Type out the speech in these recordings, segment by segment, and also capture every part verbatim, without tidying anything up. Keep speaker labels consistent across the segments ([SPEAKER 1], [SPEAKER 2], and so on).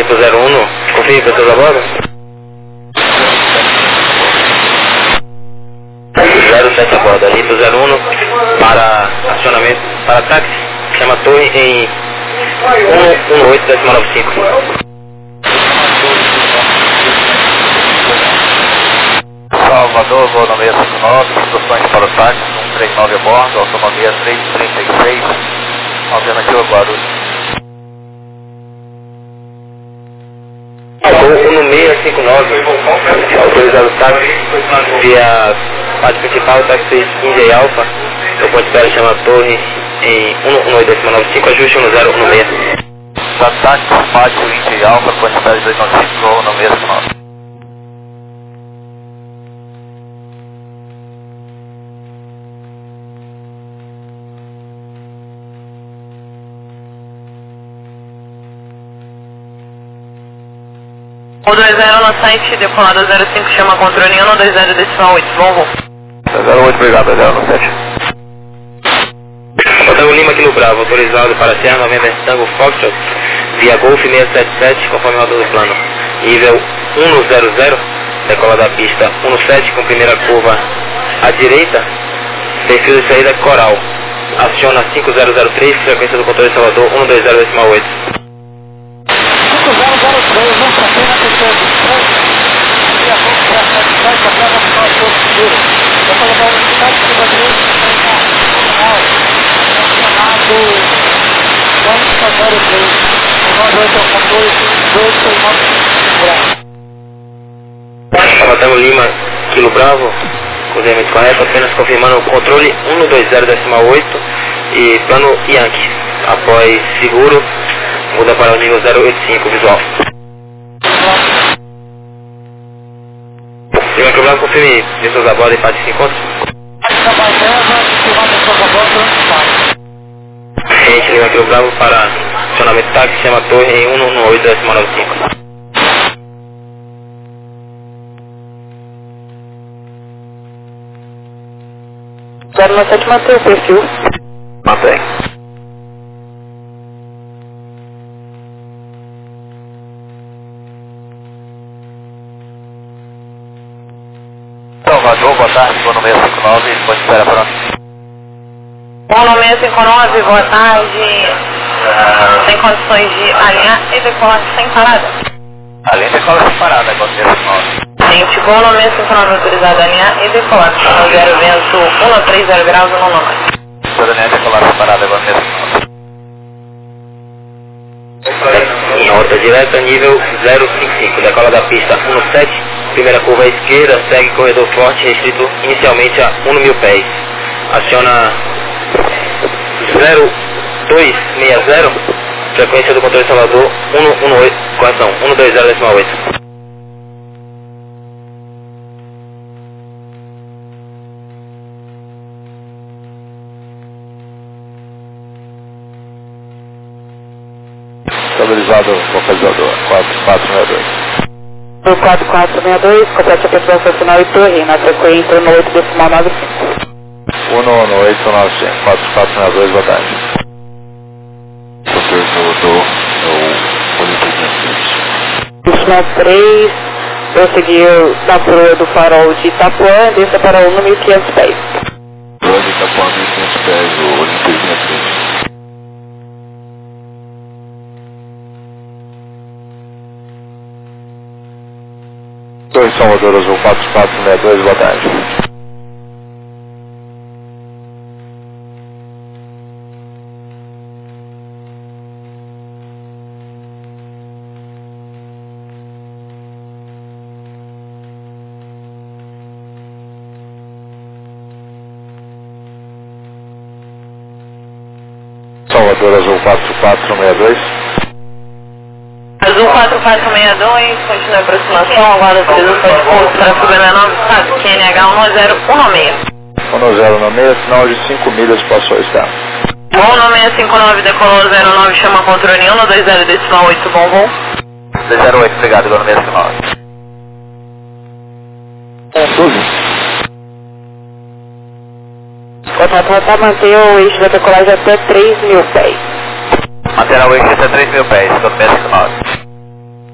[SPEAKER 1] cinco zero um, confirme para seus abordos. zero sete a bordo, Lipo zero um para acionamento, para táxi, chama torre em um um oito nove cinco.
[SPEAKER 2] Salvador, voo no seis cinco nove, instruções para o táxi, um três nove a bordo, autonomia três trinta e seis, alternativa Guarulhos.
[SPEAKER 1] um seis cinco nove, autorizado o táxi via parte principal, táxi quinze Alfa, o ponto de espera chama torre em um um oito nove cinco, ajuste um zero um seis.
[SPEAKER 2] Táxi Pátio vinte Alfa, ponto de espera dois nove cinco, voo no seis cinco nove.
[SPEAKER 3] um dois zero no site, decolado zero cinco, chama controle um dois zero decimal oito, Volvo.
[SPEAKER 2] zero oito, obrigado, dois zero no sete.
[SPEAKER 1] Hotel Lima aqui no Bravo, autorizado para Serra November Tango Foxtrot, via Golf seiscentos e setenta e sete, conforme a rota do plano. Nível um zero zero, decola da pista um sete com primeira curva à direita, perfil de saída Coral. Aciona cinco zero zero três, frequência do controle Salvador um dois zero decimal oito.
[SPEAKER 4] cinco zero zero três, vamos para frente, na terceira de três, e a pouco para a sete sete, a prova final de todo seguro. Vou falar para a velocidade que vai ver, nacionado, vamos para zero três, nove oito quatorze, dois seis nove cinco.
[SPEAKER 1] Hotel Lima, Kilo Bravo, cruzamento correto, apenas confirmando o controle um dois zero decimal oito e plano Yankee. Após seguro, muda para o nível zero oito cinco, visual. Lima Kilo Bravo, confirme pessoas a bordo e parte se encontra. Gente, Lima Kilo Bravo para acionamento táxi, chama torre em um um oito decimal nove cinco.
[SPEAKER 3] zero nove sete, mantém o perfil.
[SPEAKER 2] Mantém. Salvador, boa tarde, vou no seis cinco nove, pode esperar para onde?
[SPEAKER 3] Voo no seis cinco nove, boa tarde. Tem condições de alinhar e decolar sem parada?
[SPEAKER 2] Além de cola separada, agora seis cinco nove.
[SPEAKER 3] Gente, voo no seis cinco nove, autorizado a alinhar e decolar. No zero vento um três zero graus, um nove.
[SPEAKER 2] Toda linha decolar separada, agora seis cinco nove.
[SPEAKER 1] Em rota direta, nível zero cinco cinco, decola da pista um sete, primeira curva à esquerda, segue corredor forte, restrito inicialmente a um mil pés. Aciona zero dois seis zero, frequência do controle Salvador um um oito, correção, um dois zero decimal oito.
[SPEAKER 2] Estabilizado localizador quatro quatro seis dois.
[SPEAKER 3] O quatro quatro seis dois, complete a pessoa final e torre, na frequência no oito decimal nove cinco.
[SPEAKER 2] um um oito nove cinco, quatro quatro seis dois, boa tarde. Doutor Salvador, é o Olímpio
[SPEAKER 3] Destino três, prosseguiu da proa do farol de Itapuã, desça para um mil e quinhentos pés.
[SPEAKER 2] Proa de Itapuã, mil e quinhentos pés, o Olímpio três. Torre Salvador Azul quatro quatro seis dois, boa tarde. Salvador Azul quatro quatro seis dois.
[SPEAKER 3] Azul quatro quatro seis dois, continua a aproximação, aguarda a utilização de pontos para Q B nove, estado Q N H um zero um seis.
[SPEAKER 2] um zero um seis, sinal de cinco milhas passou a estar.
[SPEAKER 3] Voo no seis cinco nove, decolou zero nove, chama controle um dois zero decimal oito, bom voo.
[SPEAKER 2] dois zero oito, obrigado, agora no seis cinco nove.
[SPEAKER 3] Tudo. Contato para manter o eixo da decolagem até três mil pés.
[SPEAKER 2] Manter o eixo até três mil pés, agora no seis cinco nove.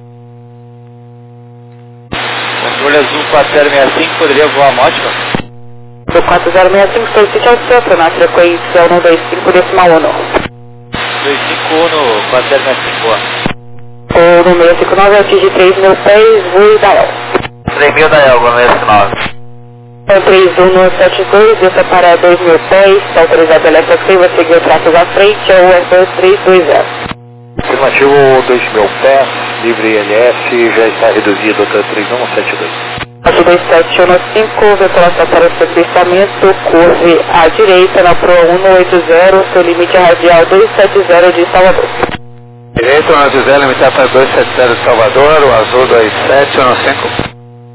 [SPEAKER 2] quatro zero seis cinco, poderia voar Mótica?
[SPEAKER 3] Do quatro zero seis cinco, solicite ao centro na frequência um dois cinco decimal um.
[SPEAKER 2] dois cinco um, quatro zero seis cinco, boa.
[SPEAKER 3] O número cinco nove atinge três mil pés, voe Dael.
[SPEAKER 2] três mil Dael, número cinco nove.
[SPEAKER 3] três um sete dois, desça para dois mil pés, está autorizado a efetiva, seguir o tráfego à frente, é o R dois três dois zero.
[SPEAKER 2] Afirmativo dois mil pés, livre I L S, já está reduzido até três um sete dois.
[SPEAKER 3] Aqui dois sete um cinco, ventulação para o seu pistamento, curve à direita na Pro um oito zero, seu limite radial dois sete zero de Salvador.
[SPEAKER 2] Direito um oito zero, limitar para dois sete zero de Salvador, o azul dois sete um cinco.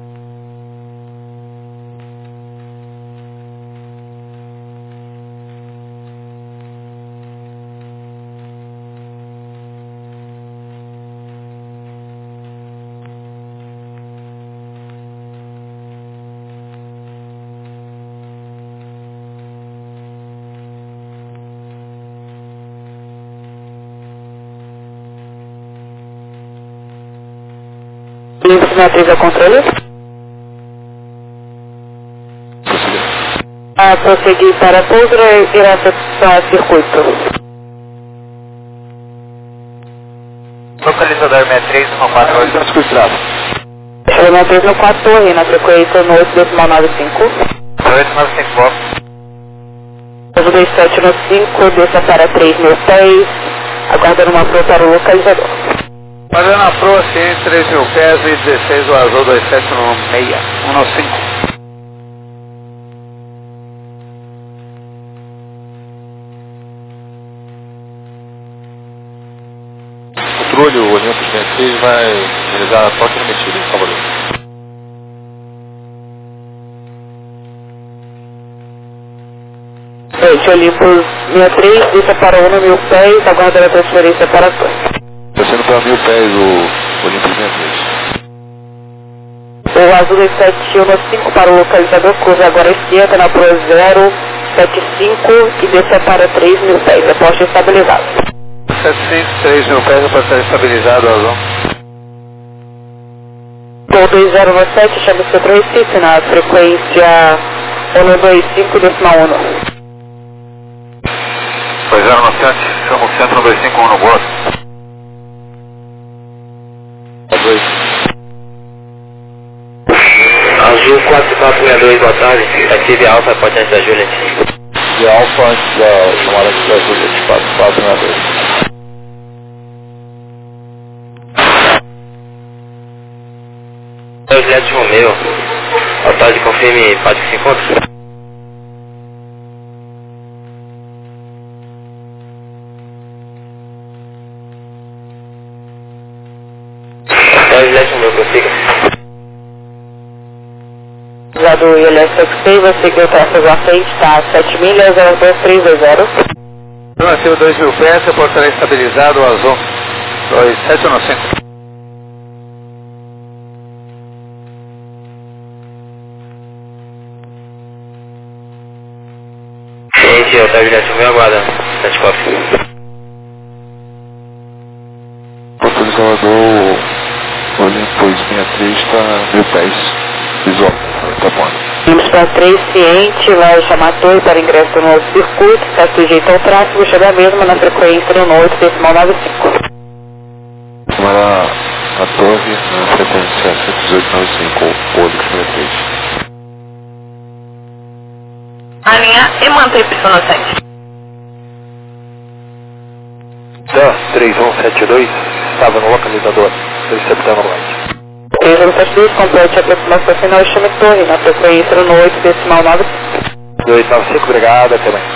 [SPEAKER 3] Livre matriz a controle. A prosseguir para pouso e irá acessar circuito.
[SPEAKER 2] Localizador sessenta e três um quatro oito, circuito travo.
[SPEAKER 3] sessenta e três no quatro torre, na frequência no oito decimal nove cinco.
[SPEAKER 2] oito nove cinco, boa.
[SPEAKER 3] dois sete um cinco, desça para três mil pés, aguardando uma Pro para o localizador.
[SPEAKER 2] Guardando a Pro, C, três mil pés e dezesseis, o azul dois sete um seis um cinco. Controle, o Olimpo sessenta e seis vai realizar a toque remetido em Salvador.
[SPEAKER 3] Gente, Olympus sessenta e três, desça para um mil pés, aguardando a transferência para a torre.
[SPEAKER 2] Descendo para mil pés o Olimpo sessenta e três.
[SPEAKER 3] O azul dois sete um cinco para o localizador, curva agora à esquerda na Pro zero sete cinco e desça para três mil pés, a poste estabilizada.
[SPEAKER 2] sete cinco, três mil pés para estar estabilizado, azul.
[SPEAKER 3] Voo dois zero um sete, chama o centro Recife na frequência um dois cinco decimal um.
[SPEAKER 2] dois zero um sete, chama o centro um dois cinco um no bordo.
[SPEAKER 1] Azul quatro quatro seis dois, boa tarde. Ative Alfa, pode antes da Juliet.
[SPEAKER 2] De Alfa antes da chamada da Juliet, quatro quatro seis dois.
[SPEAKER 1] Juliette Romeu, boa tarde, confirme Pátio que se encontra. Juliette Romeu, prossiga.
[SPEAKER 3] Já do I L S X P, vai seguir o tráfego à frente, está a sete milhas, zero dois três dois zero.
[SPEAKER 2] Afirmativo dois mil pés, o portão estabilizado, o azul dois sete um cinco.
[SPEAKER 1] Gente, eu tá Juliette Romeu, aguarda. sete quatro.
[SPEAKER 2] Porto de Salvador, Olympus sessenta e três está mil pés. Visual, tá bom.
[SPEAKER 3] Vamos para três ciente, vai chamar a torre para ingresso no novo circuito, está sujeito ao tráfego, chega mesmo na frequência no oito decimal nove cinco.
[SPEAKER 2] Chamar a torre na frequência cento e dezoito nove cinco, Olympus sessenta e três.
[SPEAKER 3] Alinhar e manter pista no sete.
[SPEAKER 2] Da três um sete dois, estava no localizador, receptando light.
[SPEAKER 3] três um sete dois, complete a aproximação final e chame torre na frequência no oito decimal nove cinco.
[SPEAKER 2] dois nove cinco, obrigado, até mais.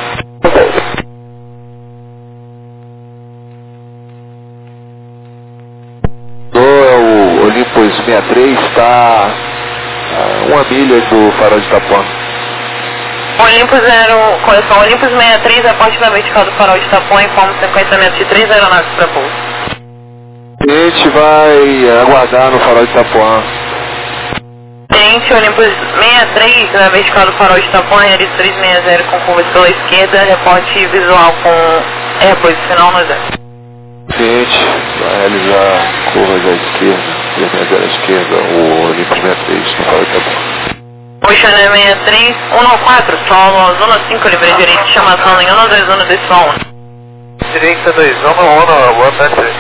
[SPEAKER 2] O Olympus sessenta e três está a uma milha do farol de Itapuã.
[SPEAKER 3] Olympus zero, correção, Olympus sessenta e três, aporte na vertical do farol de Itapuã, informa cinquenta metros de três aeronaves para pouso.
[SPEAKER 2] A gente vai aguardar no farol de Itapuã.
[SPEAKER 3] Tenente, Olympus sessenta e três, na vertical do farol de Itapuã, realiza trezentos e sessenta com curva pela esquerda, reporte visual com R posicional no zero.
[SPEAKER 2] Cliente vai realizar curvas à esquerda.
[SPEAKER 5] e a minha zero à esquerda, o limpo sessenta e três, no faro de abordo.
[SPEAKER 3] Ocean sessenta e três, um quatro, solo, zona cinco, livre direito, chamação em um dois um, decimal um.
[SPEAKER 2] Direita dois um, um, boa tarde.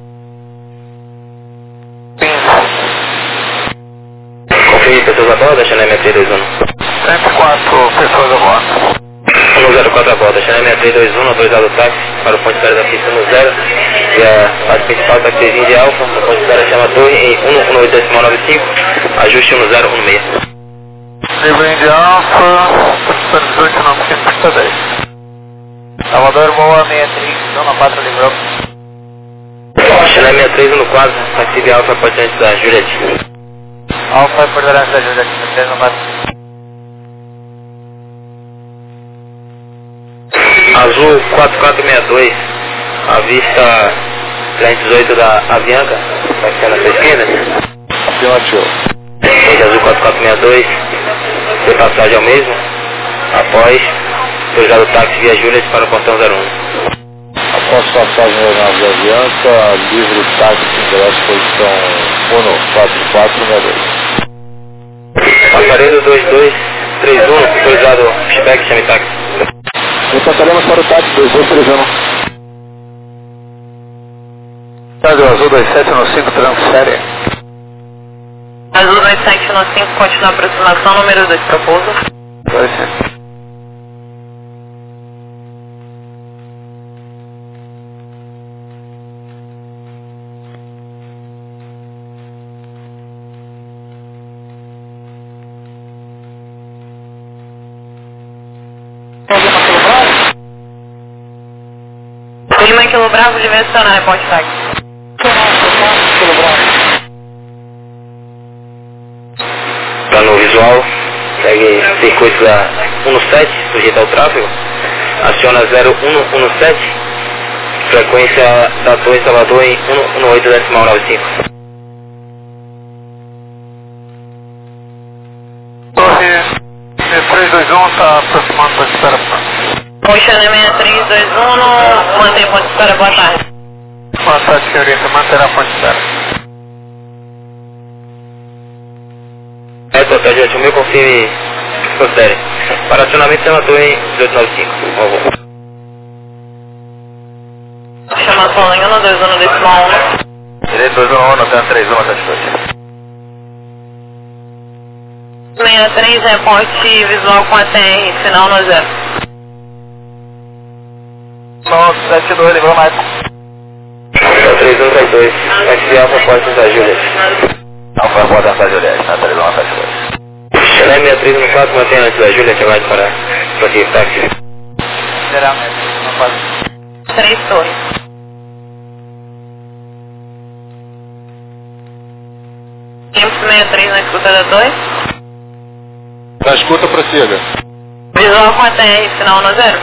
[SPEAKER 1] Confirme pessoas a bordo, Channel sessenta e três dois um.
[SPEAKER 2] cento e quatro pessoas a bordo.
[SPEAKER 1] um zero quatro a bordo, Channel sessenta e três dois um, autorizado o táxi para o ponto de espera da pista no zero. E a base principal taxizinho de Alfa, o ponto de espera chama Torre em um um oito decimal nove cinco, ajuste um zero um seis.
[SPEAKER 2] Livre de Alfa, dezoito nove cinco dez. Salvador, boa sessenta e três, zona quatro, livrou.
[SPEAKER 1] Channel sessenta e três um quatro, taxi de Alfa, pode antes da Juliette.
[SPEAKER 2] Alfa, por delante da Juliette, três um quatro.
[SPEAKER 1] Azul quatro quatro seis dois, à vista trezentos e dezoito da Avianca, vai ser na sua esquerda.
[SPEAKER 5] Afirmativo.
[SPEAKER 1] Rede Azul quatro quatro seis dois, de passagem ao mesmo, após autorizado o táxi via Juliette para o portão zero um.
[SPEAKER 5] Após passagem na nave Avianca, livre táxi, ingresso posição um quatro quatro seis dois.
[SPEAKER 1] Passaredo dois dois três um, autorizado pushback, chame táxi.
[SPEAKER 5] Passaremos para o táxi dois dois três um.
[SPEAKER 2] Rádio Azul dois sete um cinco, transfere.
[SPEAKER 3] Azul dois sete um cinco, continua a aproximação, número dois, propouso.
[SPEAKER 2] dois sete.
[SPEAKER 3] Lima Quilo Bravo, dimensionar, reporte táxi.
[SPEAKER 4] Quilo Bravo.
[SPEAKER 1] Plano visual, segue circuito da um sete, sujeito ao tráfego, aciona zero um um sete, frequência da Torre Salvador em um um oito decimal nove cinco.
[SPEAKER 2] Torre três dois um, está aproximando da espera.
[SPEAKER 3] Ocean sessenta e três dois um, mantém ponto de espera, boa tarde.
[SPEAKER 2] Boa tarde, senhorita, manterá a ponte de espera.
[SPEAKER 1] É, total de oito mil, confirme, considere. Para acionamento, chama a Torre em dezoito nove cinco, por favor.
[SPEAKER 3] Chamação em um dois um, decimal um.
[SPEAKER 2] Direito dois um um, até três um, até dois.
[SPEAKER 3] sessenta e três, reporte visual com a T R, final no zero.
[SPEAKER 2] Nossa, sete dois, livrou mais.
[SPEAKER 1] três um três dois, taxi Alfa, pode da Juliette.
[SPEAKER 2] Alfa, pode da Juliette, na três um, até dois.
[SPEAKER 1] Channel sessenta e três um quatro, mantém antes da Juliette, aguarde para prosseguir táxi.
[SPEAKER 2] Será mesmo, não pode.
[SPEAKER 3] Três torres. Tempo sessenta e três na escuta da torre.
[SPEAKER 5] Na escuta, prossiga.
[SPEAKER 3] Visual com a T R, final no zero.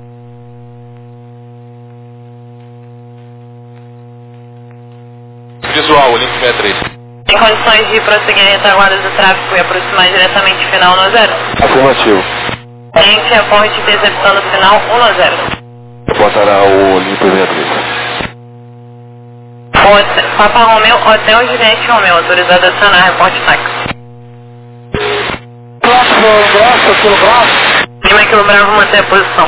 [SPEAKER 5] Visual, limpo sessenta e três.
[SPEAKER 3] Em condições de prosseguir a retaguarda do tráfego e aproximar diretamente final no zero.
[SPEAKER 5] Afirmativo.
[SPEAKER 3] Cliente reporte interceptando final um no zero.
[SPEAKER 5] Botará o limpo sessenta e três.
[SPEAKER 3] Hotel, Papa Romeu, Hotel Juliette Romeu, autorizado a acionar, reporte táxi.
[SPEAKER 4] Próximo braço, Quilo Bravo.
[SPEAKER 3] Lima Quilo Bravo, manter a posição.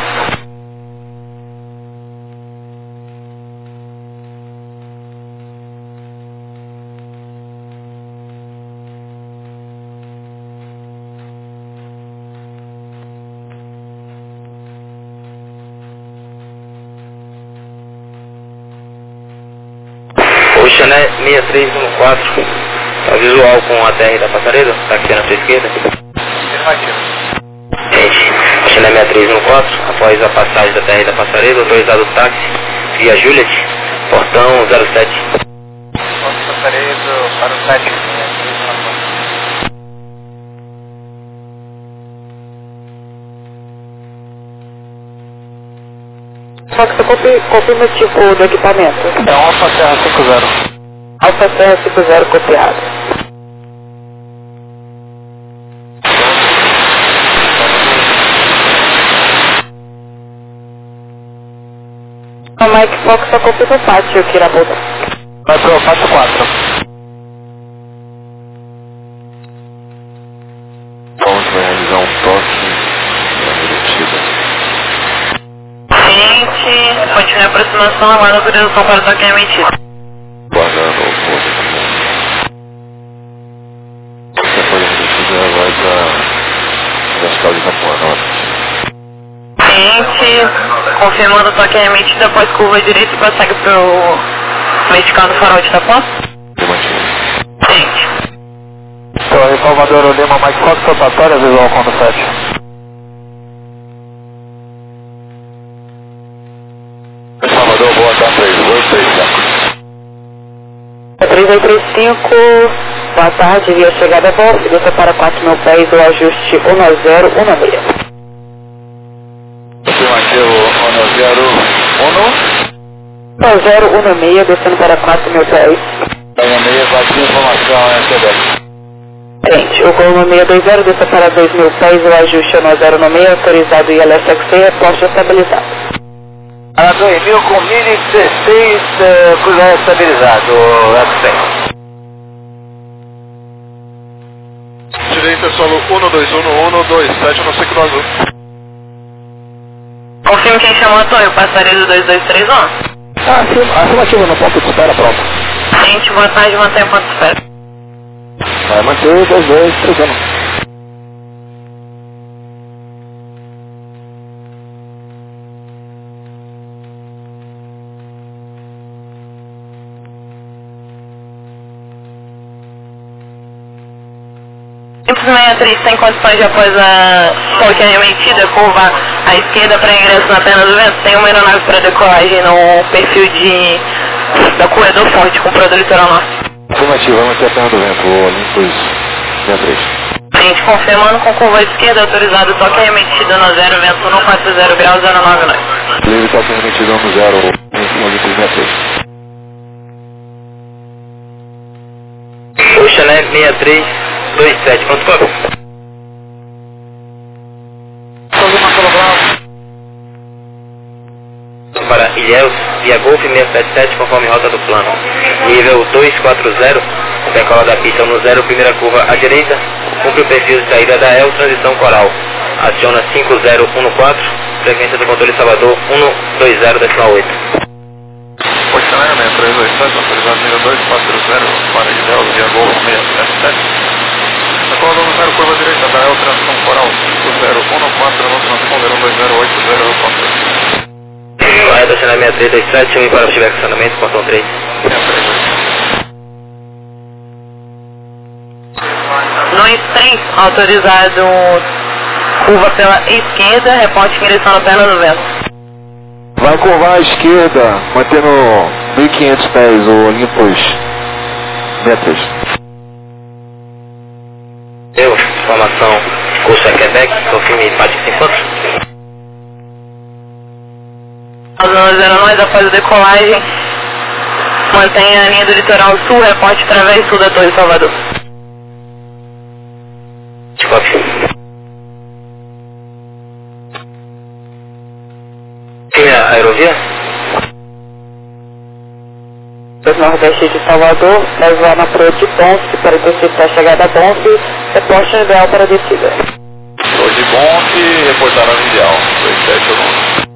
[SPEAKER 1] O Channel sessenta e três um quatro, tá visual com a T R da Passaredo, tá aqui na sua esquerda.
[SPEAKER 2] Afirmativo.
[SPEAKER 1] Gente, o Channel sessenta e três um quatro, após a passagem da T R da Passaredo, autorizado o táxi via Juliette, portão zero sete.
[SPEAKER 2] Ponto passaredo para o sete.
[SPEAKER 3] Só que você confirma o tipo do equipamento.
[SPEAKER 2] É um Alfa Serra cinco zero.
[SPEAKER 3] Alfa Serra cinco zero copiado. O Mike Fox só confirma o pátio aqui na boca.
[SPEAKER 2] Vai para o pátio quatro.
[SPEAKER 3] continue a aproximação, aguarda a autorização para o toque emitido.
[SPEAKER 5] Guardando o ponto. Você pode me a voz da, da escala de Itapuã, não?
[SPEAKER 3] Cliente, confirmando o toque emitido após curva direita e prossegue para o vertical do farol de Itapuã. Cliente.
[SPEAKER 2] Torre Salvador Lima, Mike Fox, rotatória, visual Conda sete.
[SPEAKER 5] Salvador, boa tarde, três dois três
[SPEAKER 3] três dois três cinco, boa tarde, via chegada a bordo, desça para quatro mil pés, o ajuste um zero um seis.
[SPEAKER 5] Afirmativo, um zero um.
[SPEAKER 3] um zero um seis, descendo para quatro mil pés.
[SPEAKER 5] um seis, bate informação, é Quebec.
[SPEAKER 3] Frente, o Gol seis dois zero, desça para dois mil pés, o ajuste um zero um seis, autorizado I L S X C, reposte estabilizado.
[SPEAKER 2] A dois mil com mil e dezesseis, uh, cruzar estabilizado, X cem.
[SPEAKER 5] Direita, solo um dois um um dois sete no ciclo azul.
[SPEAKER 3] Confirme quem chamou a torre, o passarinho do dois dois três um.
[SPEAKER 2] Ah, afirmativo, no ponto de espera, pronto.
[SPEAKER 3] Gente, boa tarde, mantenha o ponto de espera.
[SPEAKER 2] Vai manter dois dois três um.
[SPEAKER 3] sessenta e três tem condições de após a qualquer emitida, curva à esquerda para ingresso na perna do vento. Tem uma aeronave para decolagem no perfil de da corredor forte com proa do litoral norte.
[SPEAKER 5] Afirmativo, vamos ter a perna do vento, o Olympus sessenta e três.
[SPEAKER 3] Gente, confirmando com curva à esquerda, autorizado toque emitido no zero, vento um quatro zero graus, zero nove nove.
[SPEAKER 5] Livre toque emitido no zero, Olympus sessenta e três.
[SPEAKER 1] Puxa, né? sessenta e três dois sete, quanto cobra? Para Ilhéus, via Golf seiscentos e setenta e sete, conforme rota do plano. Nível dois quatro zero, decola da pista no zero, primeira curva à direita, cumpre o perfil de saída da E L, transição coral. Aciona cinco zero um quatro, frequência do controle Salvador um dois zero oito.
[SPEAKER 5] Posicionamento três dois sete, autorizado nível dois quatro zero, para Ilhéus, via Golf seiscentos e setenta e sete. Decola no zero, curva direita da E L, transição coral, cinco zero um quatro, transição zero um dois zero oito zero quatro.
[SPEAKER 1] Vai estacionar sessenta e três dois sete, um para o estiver estacionamento, portão três.
[SPEAKER 3] dois três, autorizado curva pela esquerda, reporte ingressão na perna do vento.
[SPEAKER 5] Vai curvar à esquerda, mantendo mil e quinhentos pés, o Olympus sessenta e três.
[SPEAKER 1] Eu, informação, curso é Quebec, confirme parte sem fotos.
[SPEAKER 3] zero nove, após a decolagem, mantenha a linha do litoral sul, reporte através sul da Torre Salvador.
[SPEAKER 1] Desculpe. Quem é a aerovia?
[SPEAKER 3] Nordeste de Salvador, vai voar na proa de Ponce para interceptar a chegada a Ponce, reporte ideal para a descida.
[SPEAKER 5] Proa de Ponce, reportar no ideal, dois sete um.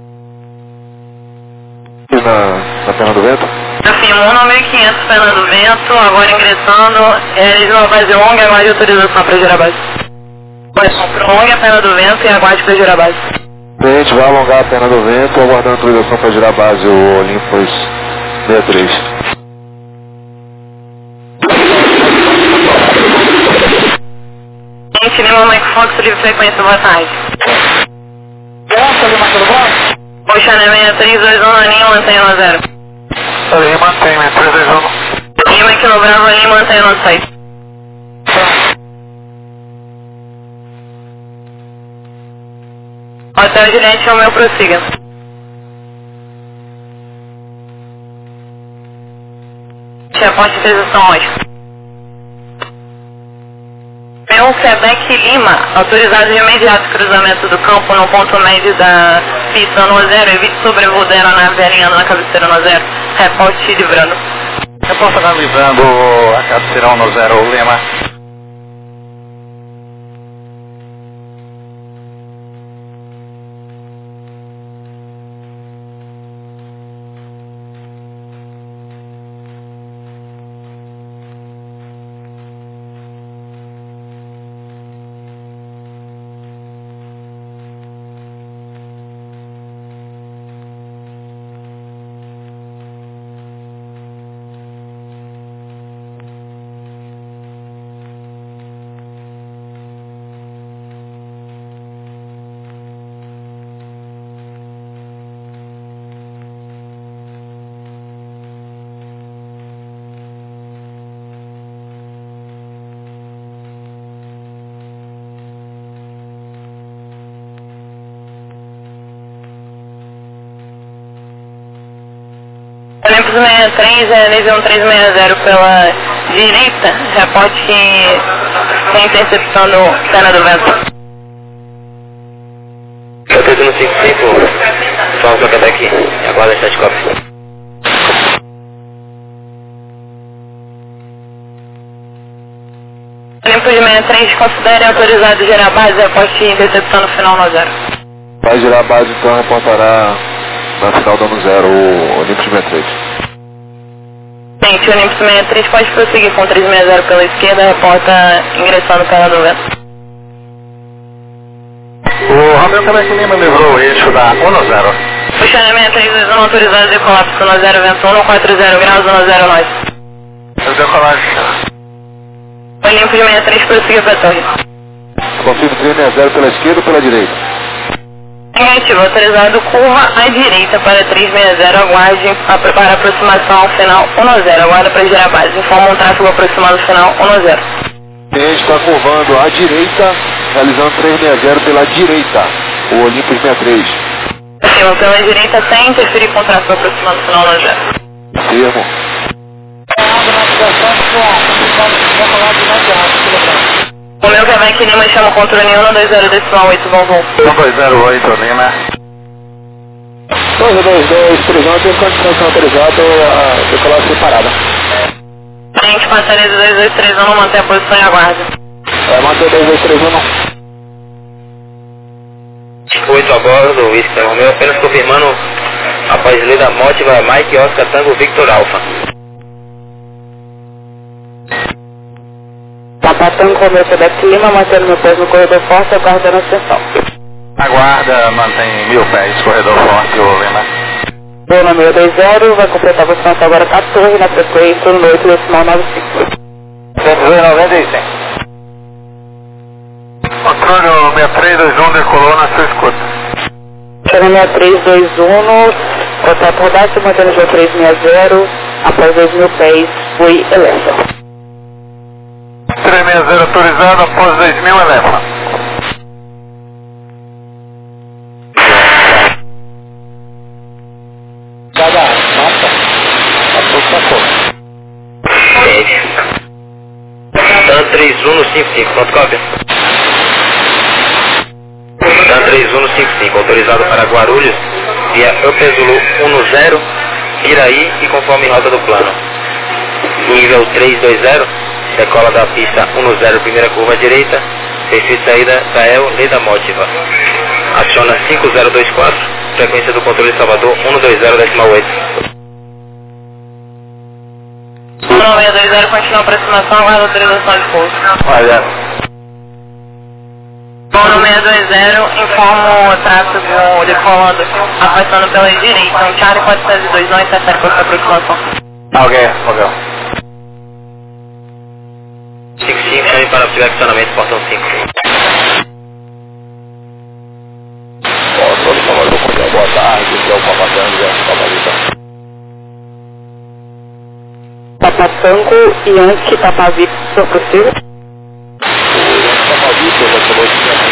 [SPEAKER 5] Na, na perna do vento?
[SPEAKER 3] Afirmo mil e quinhentos perna do vento, agora ingressando, realize uma base longa e aguarde autorização para girar a base. Prolongue a perna do vento e aguarde para girar a base.
[SPEAKER 5] A gente vai alongar a perna do vento, aguardando autorização para girar a base, o Olympus sessenta e três.
[SPEAKER 3] Gente, Lima Mike Fox, livre frequência, boa tarde.
[SPEAKER 2] Nossa, Lima, tudo bom?
[SPEAKER 3] Poxa, né, sessenta e três dois um na linha, mantenha no zero.
[SPEAKER 2] Ali, mantém, sessenta e três dois um.
[SPEAKER 3] Lima Kilo Bravo, linha, mantenha no seis. Hotel Juliette, é o meu, prossiga. Reporte de transição hoje. Meu Quebec Lima, autorizado de imediato cruzamento do campo no ponto médio da pista no zero, evite sobrevoo da aeronave alinhando na cabeceira no zero, reporte livrando.
[SPEAKER 2] Reporte tá livrando a cabeceira no zero, Lima.
[SPEAKER 3] Olympus sessenta e três, é nível um três seis zero pela direita, reporte que tem interceptando cena do vento.
[SPEAKER 1] Eu tô no cinco cinco, Falso Quebec, aguarda sete copos.
[SPEAKER 3] Olympus sessenta e três, considere autorizado gerar base, reporte interceptando final no zero.
[SPEAKER 6] Vai girar a base, então reportará na final dando zero o Olympus sessenta e três.
[SPEAKER 3] Gente, o Olympus sessenta e três pode prosseguir com três seis zero pela esquerda, reporta ingressando pela do vento.
[SPEAKER 2] O Romeo Quebec Lima livrou o eixo da um zero.
[SPEAKER 3] Puxando sessenta e três, um autorizado de colapso no zero, vento um, quatro zero graus, um zero nove.
[SPEAKER 2] Decolagem.
[SPEAKER 3] Olympus sessenta e três, prosseguiu para a torre.
[SPEAKER 6] Confirme três seis zero pela esquerda ou pela direita?
[SPEAKER 3] Negativo, autorizado curva à direita para três seis zero, aguarde para aproximação ao final um zero, aguarda para girar a base, informa um tráfego aproximado ao final um zero.
[SPEAKER 6] Cliente está curvando à direita, realizando três seis zero pela direita, o Olympus sessenta e três.
[SPEAKER 3] Acima, pela direita, sem interferir com o tráfego aproximado ao final um zero.
[SPEAKER 6] Termo.
[SPEAKER 3] O meu Quebec Lima chama o controle um dois zero decimal oito, vão voo.
[SPEAKER 2] um dois zero oito, Lima.
[SPEAKER 6] dois dois dois, três um, tem condição autorizada a decolar separada.
[SPEAKER 3] Gente, passaria do dois dois três um, não mantém a posição e aguarde.
[SPEAKER 6] Vai manter dois dois três um, não.
[SPEAKER 1] oito a bordo, Whisky Romeo, apenas confirmando após lei da Motiva, Mike Oscar Tango Victor Alpha.
[SPEAKER 3] Papa Tango Romeo Quebec Lima, mantendo meu pés no corredor forte, aguardando a ascensão.
[SPEAKER 2] Aguarda, mantém mil pés, corredor forte, o Lima.
[SPEAKER 3] Voo número dois zero, vai completar a posição até agora quatorze na frequência no oito decimal nove cinco.
[SPEAKER 2] cento e noventa e cinco. Controle sessenta e três dois um, decolou na sua escuta.
[SPEAKER 3] Controle sessenta e três dois um, contato rodátil, mantendo G três seis zero, após dois mil pés, fui eleva.
[SPEAKER 2] três seis zero autorizado, após dois mil, eleva.
[SPEAKER 6] Cada mapa, a posição.
[SPEAKER 1] Gente. Dan três um no cinco cinco, pronto, cópia? Dan três um no cinco cinco, autorizado para Guarulhos, via Upper Zulu um zero, Piraí e conforme rota do plano. Nível três dois zero, decola da pista um zero, primeira curva à direita, perfil de saída da E L, lei da Motiva. Aciona cinco zero dois quatro, frequência do controle Salvador um dois zero decimal oito.
[SPEAKER 3] um seis dois zero, continua a aproximação, aguarda a autorização de pouso.
[SPEAKER 2] Olha.
[SPEAKER 3] um seis dois zero, informa o tráfego decolando, afastando pela direita, um Charlie quatro sete dois, não interfere com essa aproximação.
[SPEAKER 2] Ok, ok.
[SPEAKER 1] cinco cinco, chame para acionamento, portão cinco.
[SPEAKER 6] Boa tarde, que é o Papa Tango,
[SPEAKER 3] Papa Tango e Yankee, Papa Victor, se possível.
[SPEAKER 6] o Papa Victor já falou que é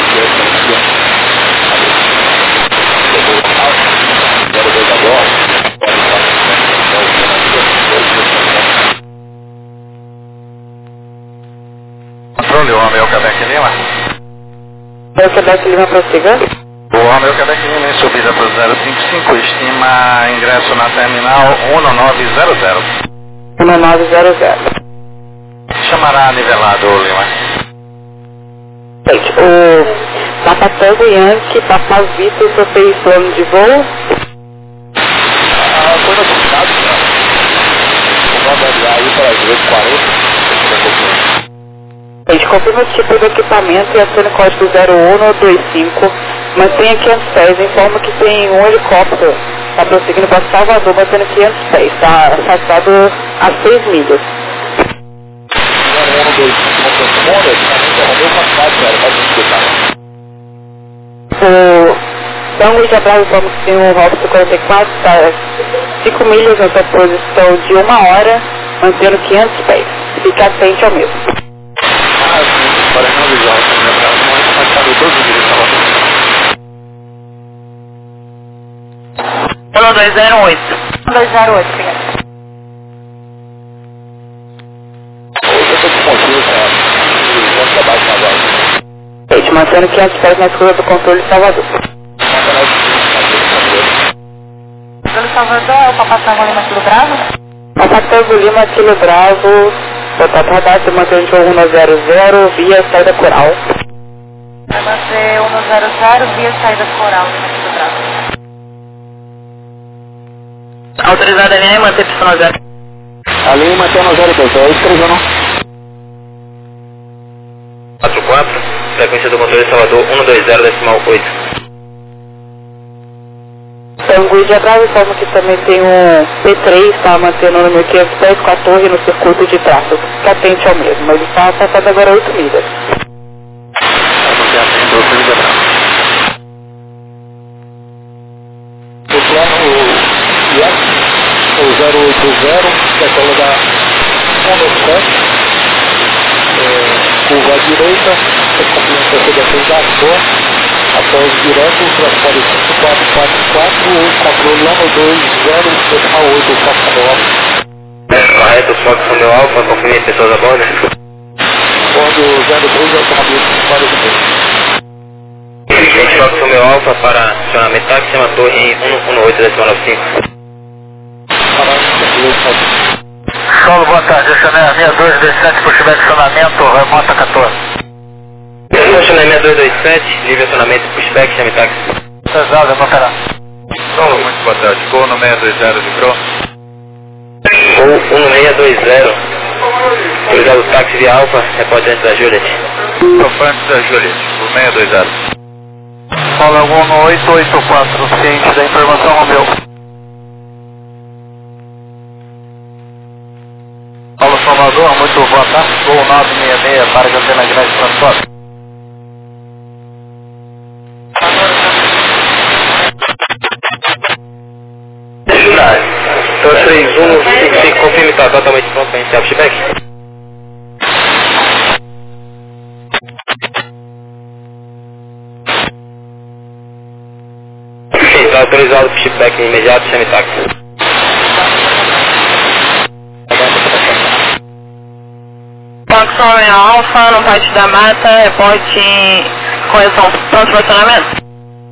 [SPEAKER 6] zero dois agora.
[SPEAKER 2] Controle, o Romeo Quebec Lima.
[SPEAKER 3] Eu Quebec Lima prossiga.
[SPEAKER 2] O Romeo Quebec Lima em subida para o zero cinco cinco, estima ingresso na terminal um nove zero zero.
[SPEAKER 3] um nove zero zero.
[SPEAKER 2] Chamará nivelado, Lima.
[SPEAKER 3] Gente, o Papa Tango Yankee, Papa Victor, você fez plano de voo?
[SPEAKER 6] Ah, foi notificado, né? Vamos avaliar aí para as oito e quarenta.
[SPEAKER 3] Gente, confirma o tipo do equipamento e assina o código zero um dois cinco. Mantenha quinhentos pés, informa que tem um helicóptero. Está prosseguindo para Salvador, mantendo quinhentos pés. Está afastado a seis milhas.
[SPEAKER 6] zero um dois cinco, não responde, interrompeu o passado, cara, pode explicar.
[SPEAKER 3] O Tango de Abraço, informa que tem um Robson quarenta e quatro, está cinco milhas na sua posição de uma hora, mantendo quinhentos pés. Fique atente ao mesmo.
[SPEAKER 2] Ah, sim, para não ligar, não é passado todos os dias,
[SPEAKER 3] um dois zero oito. um dois zero oito, obrigado. Mantendo quinhentos pés na escuta do controle de Salvador.
[SPEAKER 7] Controle Salvador, é o Papatango Lima Kilo Bravo?
[SPEAKER 3] Papatango Lima Kilo Bravo, botar para data, mantendo um zero zero, via saída coral.
[SPEAKER 7] Vai manter um zero zero, via saída coral, Lima Kilo Bravo.
[SPEAKER 3] Autorizada a linha e manter Y zero.
[SPEAKER 6] A linha mantém no zero dois, é escreveu não?
[SPEAKER 1] quatro quatro, frequência do controle de Salvador um dois zero decimal oito.
[SPEAKER 3] Tango de Bravo, informa que também tem um P três, está mantendo o número quinhentos pés com a torre no circuito de tráfego, que atende ao mesmo, mas está afastado agora oito milhas.
[SPEAKER 6] O plano I S, o zero oito zero, decola da cento e sete, curva à direita, cumprimento a sedação da Ator, após direto, transponder cinco quatro quatro quatro, controle lá no dois zero decimal oito, Fox Romeo Alfa.
[SPEAKER 1] Correto, Fox Romeo Alfa, confirme pessoas a bordo.
[SPEAKER 6] Bordo zero dois, automobil para o meio.
[SPEAKER 1] Gente, Fox Romeo Alfa para acionamento táxi, chama torre um um oito decimal nove cinco.
[SPEAKER 2] Solo, boa tarde, acionamento seis dois dois sete, pushback acionamento, remota quatorze.
[SPEAKER 1] Acionamento dois dois sete, livre acionamento, pushback, chame táxi.
[SPEAKER 2] Pesado, remotará.
[SPEAKER 5] Solo, muito boa tarde. Gol no seis dois zero de Pro.
[SPEAKER 1] Ou um seis dois zero, autorizado táxi via Alfa, repórter antes da Juliet.
[SPEAKER 5] Sofante da Juliet, o seis dois zero.
[SPEAKER 2] Solo, gol no oito oito quatro, ciente da informação, Romeu. Paulo Salvador, muito boa tarde, gol nove seis seis para a Antena Grande Transporte.
[SPEAKER 1] Então três um cinco cinco, confirme, está totalmente pronto para iniciar o pushback. Está autorizado o pushback imediato, chame táxi.
[SPEAKER 3] Fox Romeo Alfa, no Pátio da Mata, reporte correção, pronto para acionamento.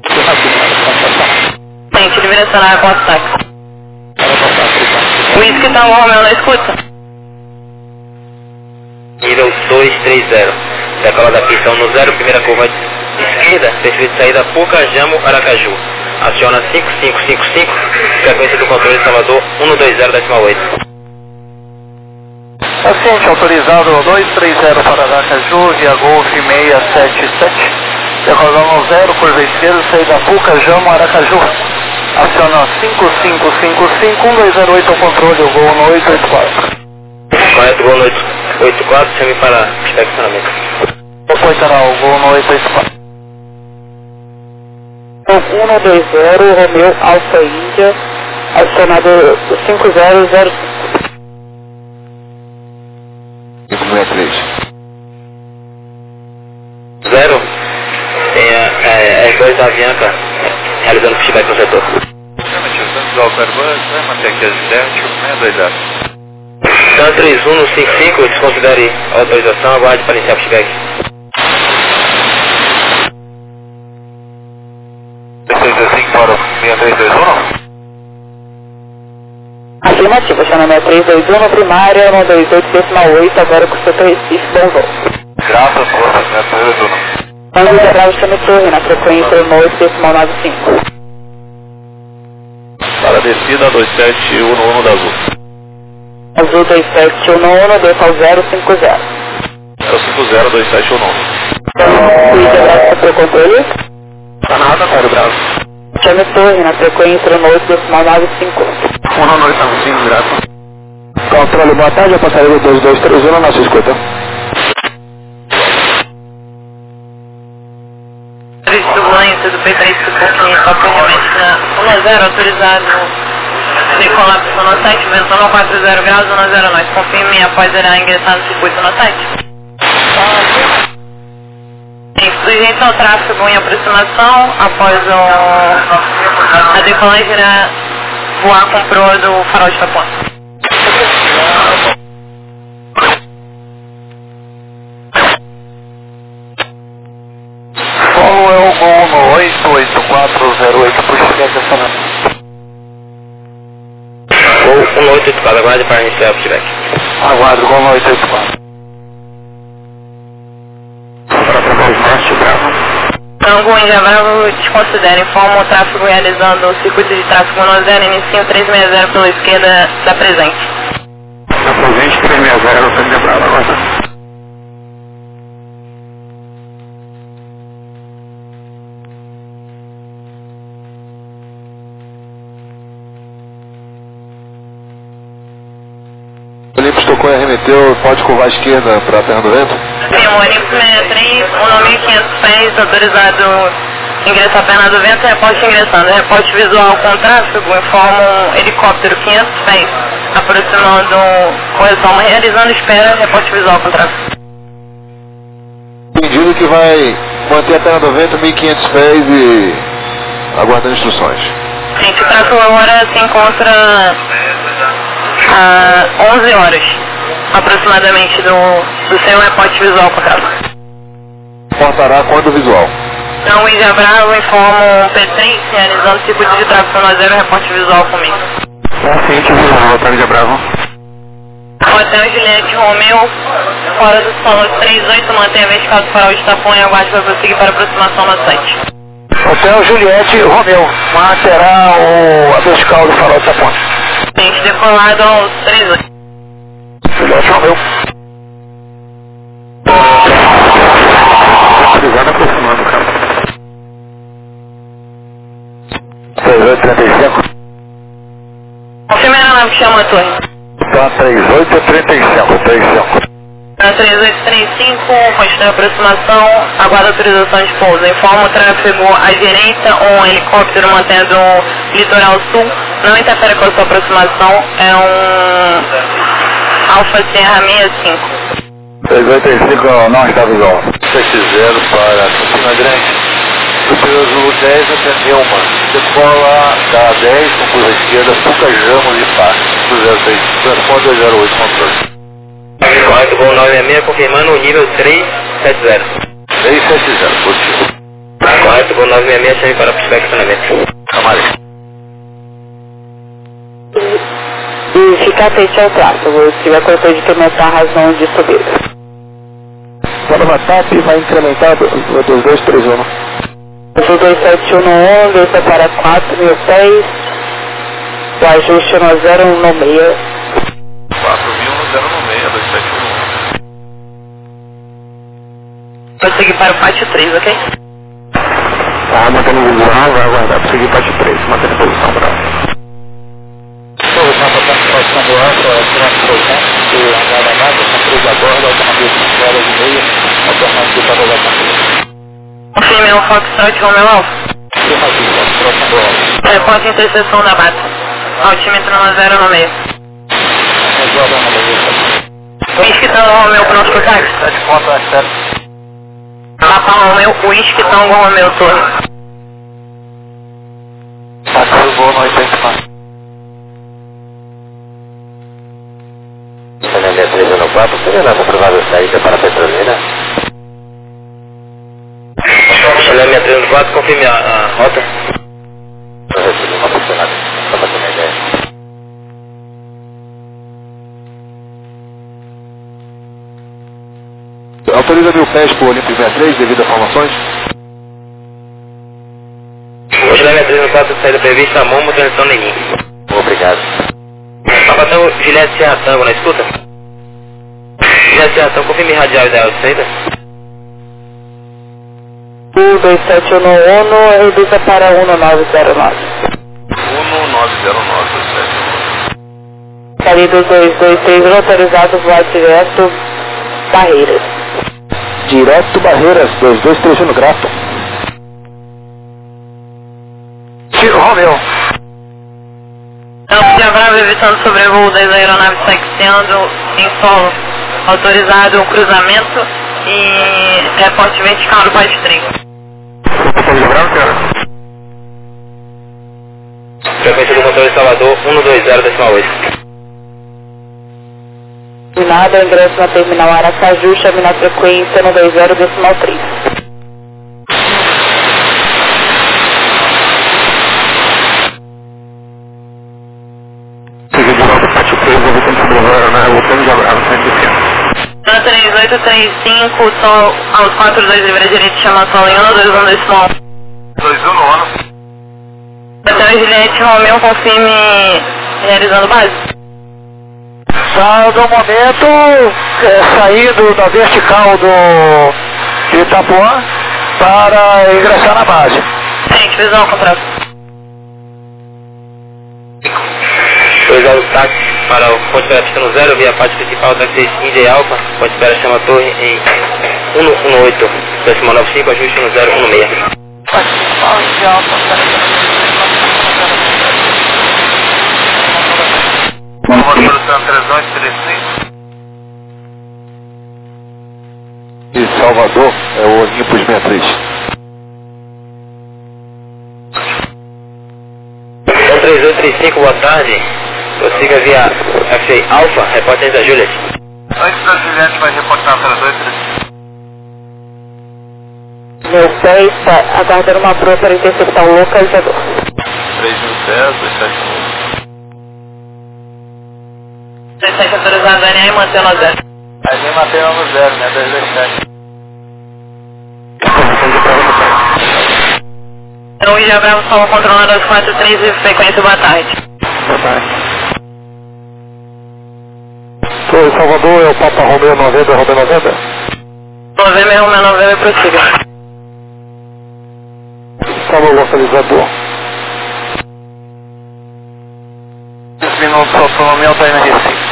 [SPEAKER 3] Gente, ele direcionar a quatro táxi. Whisky tá o Romeo na escuta.
[SPEAKER 1] Nível dois três zero, decola da pista um no zero, primeira curva esquerda, perfil de saída Pucajamo, Aracaju. Aciona cinco cinco cinco cinco, frequência do controle de Salvador um dois zero decimal oito.
[SPEAKER 2] Paciente autorizado dois três zero para Aracaju, via Golf seis sete sete, decolando zero, curva esquerda, saída Pucajamo, Aracaju. Aciona cinco cinco cinco cinco, um dois zero oito ao controle, o gol no oito oito quatro.
[SPEAKER 1] Correto, gol no oito oito quatro, chame para inspecionamento.
[SPEAKER 2] Operará o gol no oito oito quatro.
[SPEAKER 3] um dois zero, Romeo Alfa Índia, acionado cinco zero zero cinco.
[SPEAKER 6] cinco seis três.
[SPEAKER 1] Zero, tem a é, R dois da Avianca realizando pushback no setor.
[SPEAKER 5] Utilizando o Alperbus, vai manter aqui as ideias, seis dois zero.
[SPEAKER 1] Então três um no cinco cinco, desconsidere a autorização, aguarde para iniciar o pushback.
[SPEAKER 2] seis cinco para o seis três dois um.
[SPEAKER 3] Afirmativo, acionamento três dois um no primária, um dois oito decimal oito, agora com o setor Recife, bom voo.
[SPEAKER 2] Graças por você, três dois um.
[SPEAKER 3] Tango de Bravo, chame torre na frequência um oito decimal nove cinco.
[SPEAKER 6] Para a descida dois sete um um da Azul.
[SPEAKER 3] Azul dois sete um um, decal zero cinco zero.
[SPEAKER 6] zero cinco zero dois sete um um.
[SPEAKER 3] Tango de Bravo, para o controle.
[SPEAKER 6] Tá nada, Pedro Bravo.
[SPEAKER 3] Chame torre na frequência um oito decimal nove cinco.
[SPEAKER 6] um nove nove cinco, graças. Controle, boa tarde, a passageiro dois dois três um na sua escuta.
[SPEAKER 3] Turbulência do P três cinco acompanhamento na um zero, autorizado decolar para o site, ventando a quatro zero graus, um zero nove. Confirme após irá ingressar no circuito no site. Sujeito ao tráfego em aproximação, após o, a decolagem irá voar com proa do farol de ponta.
[SPEAKER 1] oito quatro, aguarde para iniciar o feedback.
[SPEAKER 2] Aguardo, Gol oito oito quatro. Para através norte, Bravo.
[SPEAKER 3] Tango Índia Bravo, desconsidera, informa o tráfego realizando o circuito de tráfego no zero, inicia o trezentos e sessenta pela esquerda da presente.
[SPEAKER 2] Na presente, trezentos e sessenta, Índia Bravo, agora.
[SPEAKER 5] O Olympus tocou e arremeteu, pode curvar à esquerda para a Terra do Vento?
[SPEAKER 3] Sim, o Olympus sessenta e três, um mil e quinhentos pés, autorizado ingressar a Perna do Vento, reporte ingressando. Reporte visual com tráfego, informa um helicóptero quinhentos pés, aproximando, correção, realizando espera, reporte visual com tráfego.
[SPEAKER 5] Entendido que vai manter a Terra do Vento mil e quinhentos pés e aguardando instruções.
[SPEAKER 3] Sim, esse tráfego agora se encontra a onze horas, aproximadamente, do, do seu reporte visual com tráfego.
[SPEAKER 5] Portará quando visual?
[SPEAKER 3] Então, o Índia Bravo informa um P três, realizando circuito de tráfego no zero, reporte visual comigo.
[SPEAKER 2] Consciente, visual, Hotel Índia Bravo.
[SPEAKER 3] Hotel Juliette Romeu, fora do solo três oito, mantenha a vertical do farol de Tapão e aguarde para prosseguir para aproximação no site.
[SPEAKER 2] Hotel Juliette Romeu, manterá o, a vertical do farol de Tapão.
[SPEAKER 3] Gente, decolado aos três oito.
[SPEAKER 2] Juliette Romeu. Obrigado, aproximando, cara. três oito trinta e cinco.
[SPEAKER 3] Confirma a nave que chama a torre.
[SPEAKER 2] Tá, três oito trinta e cinco, três cinco.
[SPEAKER 3] três oito três cinco, continua a aproximação, aguarda autorização de pouso. Informa o tráfego à direita, um helicóptero mantendo o litoral sul. Não interfere com a sua aproximação, é um Alfa Sierra sessenta e cinco.
[SPEAKER 2] três oito cinco não está visual. sete zero para Campina Grande. Superior Zulu dez até Neuma. Decola da dez com curva esquerda, Pucajamos e Pá. zero seis, transponder dois zero oito, controle.
[SPEAKER 1] Correto, Gol nove seis seis, confirmando o nível três sete zero.
[SPEAKER 2] três sete zero, positivo.
[SPEAKER 1] Correto, Gol nove seis seis, chame para estacionamento.
[SPEAKER 2] Camargo.
[SPEAKER 7] E ficar atento ao tráfego, se tiver qualquer coisa de incrementar a razão de subida.
[SPEAKER 2] Para uma T A P vai incrementar dos dois três um.
[SPEAKER 7] O dois sete um um, desça para quatro mil pés, o ajuste no zero um seis.
[SPEAKER 5] quatro mil no zero no meio, dois sete um.
[SPEAKER 3] Prosseguir para o pátio três, ok?
[SPEAKER 2] Tá, mantendo visual, vai aguardar para seguir parte três, mantendo a posição brava. Posição para participação do alfa, tráfego oitenta, e andar da nave, com três a bordo, automatismo cinco horas e meia, alternante para a três.
[SPEAKER 3] Confirme o Foxtrot Romeu Alfa.
[SPEAKER 2] Afirmativo, próximo do alfa.
[SPEAKER 3] Reporte interseção da mata. Altímetro no zero no meio.
[SPEAKER 2] Resolve a maneira.
[SPEAKER 3] Whisky Tango Romeu, pronto por táxi.
[SPEAKER 2] sete ponto é certo.
[SPEAKER 3] Papa Romeu, Whisky Tango Romeu, torre.
[SPEAKER 2] Passou o voo no oitenta e quatro.
[SPEAKER 1] Fernandes três um quatro, seria nossa provável saída para a Petrolina. Fernandes três um quatro, confirme a, a rota. Estou recebendo uma funcionária, só para ter uma ideia.
[SPEAKER 5] Autoriza mil pés por Olympus sessenta e três devido a formações?
[SPEAKER 1] Fernandes três um quatro, saída prevista, Momo, transição Neguim. Obrigado. Papatango, Juliette Serra Tango, na escuta? Juliette Serra Tango, confirme radial ideal de saída.
[SPEAKER 7] O dois sete um um, reduza para um nove zero nove.
[SPEAKER 5] um nove zero nove, dois sete um.
[SPEAKER 7] Saída dois dois três, autorizado voar direto, Barreiras.
[SPEAKER 2] Direto Barreiras, dois dois três um, grato. Tiro Romeu.
[SPEAKER 3] Então, Índia Bravo evitando sobrevoo das aeronaves taxiando em solo. Autorizado o cruzamento e reporte vertical no pátio três.
[SPEAKER 2] Índia Bravo, cara.
[SPEAKER 1] Frequência do controle de Salvador, um dois zero decimal oito.
[SPEAKER 7] Nada, ingresso na terminal Aracaju, chame na frequência no dois zero decimal três.
[SPEAKER 2] Siga de novo, pátio
[SPEAKER 3] oito três cinco, sol aos quatro dois livre direito, chama sol em um dois um decimal.
[SPEAKER 5] dois um no ano.
[SPEAKER 3] Hotel Juliette Romeu, confirme realizando base.
[SPEAKER 2] Tá no momento é, saindo da vertical do de Itapuã para ingressar na base.
[SPEAKER 3] Sim, visão ao contrato.
[SPEAKER 1] dois Alto Táxi para o ponte pela pista no zero, via parte principal táxi Índia e Alfa, ponte pela chama torre em um um oito, decimal nove cinco, ajuste no zero um seis.
[SPEAKER 5] Motor três dois três cinco.
[SPEAKER 6] E Salvador é o Olympus sessenta e três.
[SPEAKER 1] um três oito três cinco, boa tarde. Prossiga via F A Alfa, repórter da Juliette.
[SPEAKER 5] Antes da Juliette vai reportar três dois três cinco.
[SPEAKER 7] Meu pé está aguardando uma proa para interceptar o localizador.
[SPEAKER 5] três mil dez, dois sete um.
[SPEAKER 3] dois sete autorizado, N A e mantendo a zero.
[SPEAKER 2] A gente mantém no zero, né? dois dois sete.
[SPEAKER 3] Então, Ilha Bravo, Salva controlando as quatro três e frequência, boa tarde.
[SPEAKER 2] Boa tarde. Oi, Salvador, é o Papa Romeu noventa, Romeu noventa?
[SPEAKER 3] Novembro, Romeu novembro, prossiga.
[SPEAKER 2] Salva o localizador. dez minutos, autonomia, está em Recife.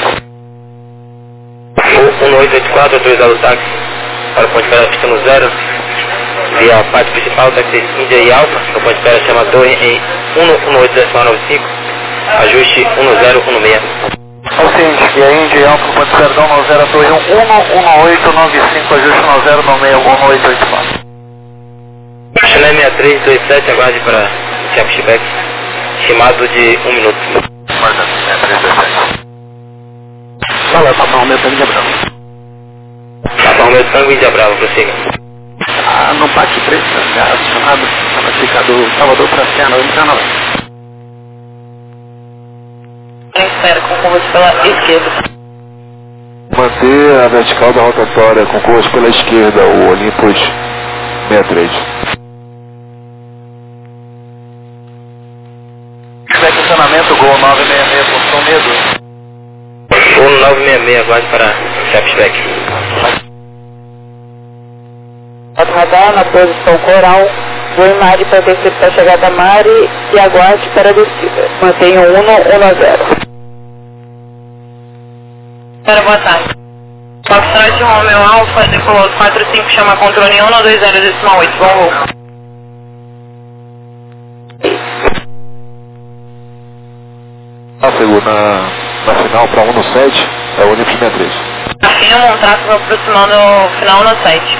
[SPEAKER 1] um oito oito quatro, autorizado o táxi para o ponte pela pista no zero, via parte principal táxi Índia e Alfa, no ponte pela chama torre em um um oito, decimal nove cinco, ajuste um zero um seis.
[SPEAKER 2] É o seguinte, que a Índia e Alfa pode perdão no zero, torre um um oito nove cinco, ajuste no zero no seis, um oito oito quatro.
[SPEAKER 1] Chile seis três dois sete, aguarde para iniciar o pushback, estimado de um minuto.
[SPEAKER 5] Guarda, seis três dois sete.
[SPEAKER 2] Fala, Papa Romeu, tá Índia Brava.
[SPEAKER 1] Papa Romeu Tango, Índia Brava, prossiga.
[SPEAKER 2] Ah, no Pátio três, acionado, classificado Salvador para Cena, vamos para nós.
[SPEAKER 3] Espera, com curvas pela esquerda.
[SPEAKER 6] Manter a vertical da rotatória com curvas pela esquerda, o Olympus sessenta e três.
[SPEAKER 2] Estacionamento, Gol nove seis seis, Função Medo.
[SPEAKER 1] um nove seis seis, aguarde para iniciar o pushback.
[SPEAKER 7] Radar na posição coral, voo em Mari para interceptar a chegada Mari e aguarde para a descida. Mantenha um um zero.
[SPEAKER 3] Espera, boa tarde. Foxtrot Romeu Alfa, decolou quatro cinco, chama controle um dois zero, decimal oito, bom voo.
[SPEAKER 6] Tráfego na, na final para um no sete, é o Olympus sessenta e três.
[SPEAKER 3] Afirma um tráfego aproximando o final no sete.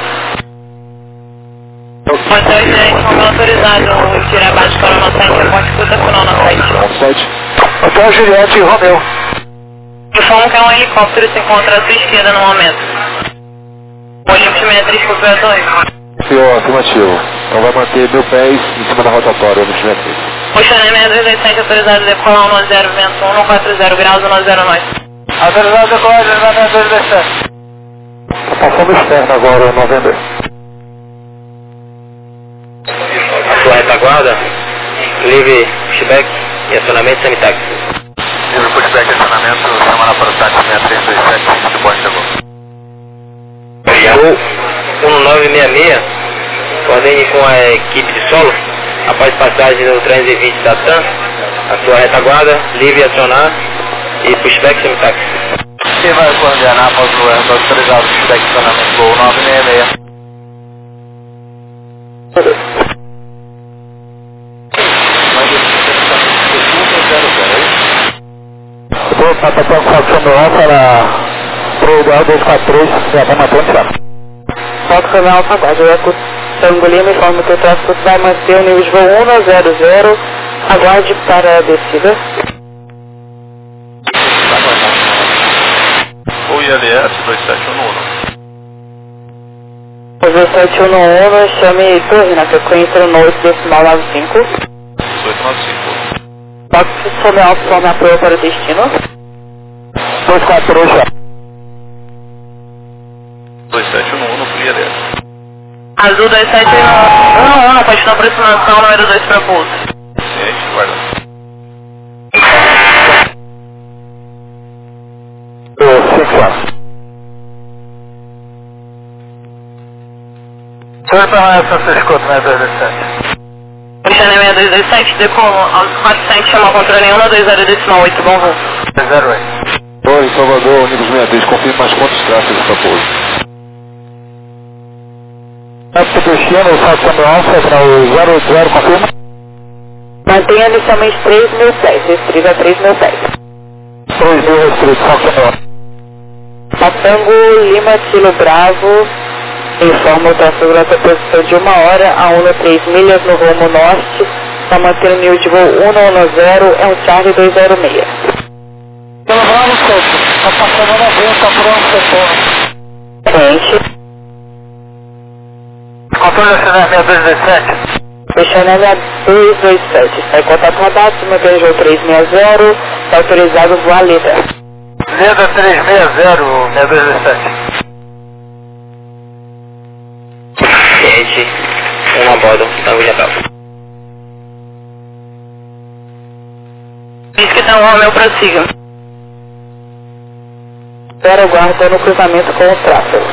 [SPEAKER 3] Hotel Juliette Romeu autorizado, tirar abaixo para o no sete, aponte escuta final no sete.
[SPEAKER 6] um sete.
[SPEAKER 2] Hotel Juliette Romeu.
[SPEAKER 3] Informo que é um helicóptero se encontra à sua esquerda no momento. O Olympus sessenta e três copiou a torre.
[SPEAKER 6] Senhor, afirmativo. Então vai manter mil pés em cima da rotatória, Olympus sessenta e três.
[SPEAKER 3] Oceané seis dois dois sete autorizado a decolar um zero, vento um quatro zero graus, um zero nove.
[SPEAKER 2] Autorizado a decolar, Oceané dois dois sete. Tá passando externo agora, novembro.
[SPEAKER 1] A sua retaguarda, livre pushback e acionamento semi-táxi.
[SPEAKER 5] Livre pushback, acionamento, chamada para o táxi seis três dois sete, de boa chegou.
[SPEAKER 1] Voo um nove seis seis, coordene com a equipe de solo, após passagem no trezentos e vinte da TAM, a sua retaguarda, livre acionar e pushback semi-táxi.
[SPEAKER 2] Quem vai coordenar após o erro autorizado pushback acionamento Gol nove seis seis? Estou para a satisfação do ar para o ideal dois quatro três, já vai matar o tráfego.
[SPEAKER 7] Fox Romeu Alfa, aguarde o Eco Tango Lima, informa que o tráfego vai manter o nível de voo um zero zero, aguarde para a descida.
[SPEAKER 5] O I L S dois sete um um.
[SPEAKER 7] O dois sete um um, chame torre na frequência no oito decimal nove cinco.
[SPEAKER 5] oito nove cinco.
[SPEAKER 7] Fox Romeu Alfa, informe a proa para o destino.
[SPEAKER 2] dois quatro três já.
[SPEAKER 3] Azul dois sete um um, continua aproximação, número dois para pouso.
[SPEAKER 5] Ciente, guarda.
[SPEAKER 2] cinco Senhor permanece no seu escudo, né, dois dois sete.
[SPEAKER 3] Cristiano seis dois dois sete, decolo aos quatrocentos, chama controle um dois zero decimal oito, bom voo.
[SPEAKER 2] zero oito.
[SPEAKER 8] Oi, Salvador, ônibus sessenta e três, confirme mais quantos tráfegos para pouso.
[SPEAKER 2] Alto Cristiano, Salto Câmbio Alfa, para o zero oito zero, confirma.
[SPEAKER 7] Mantenha inicialmente três mil pés, restrito a três mil pés.
[SPEAKER 2] três mil restrito, Salto Câmbio Alfa.
[SPEAKER 7] Matango, Lima, Kilo Bravo, informa o tráfego nessa posição de uma hora a um três milhas no rumo norte, para manter o nível de voo um um zero, é um Charlie dois zero seis.
[SPEAKER 4] Pelo Bravo, Souto. Tá passando na venta, pronto, setor.
[SPEAKER 7] Frente.
[SPEAKER 2] Controle nacional seis dois dois sete.
[SPEAKER 7] Cristiano dois dois sete, está em contato rodado, mantém o voo três seis zero, está autorizado a voar líder.
[SPEAKER 2] Leda três seis zero, seis dois dois sete.
[SPEAKER 1] Ciente, um a bordo, Tango de Bravo.
[SPEAKER 3] Diz que tá um Romeu, prossiga.
[SPEAKER 7] Espera aguarda no cruzamento com o tráfego.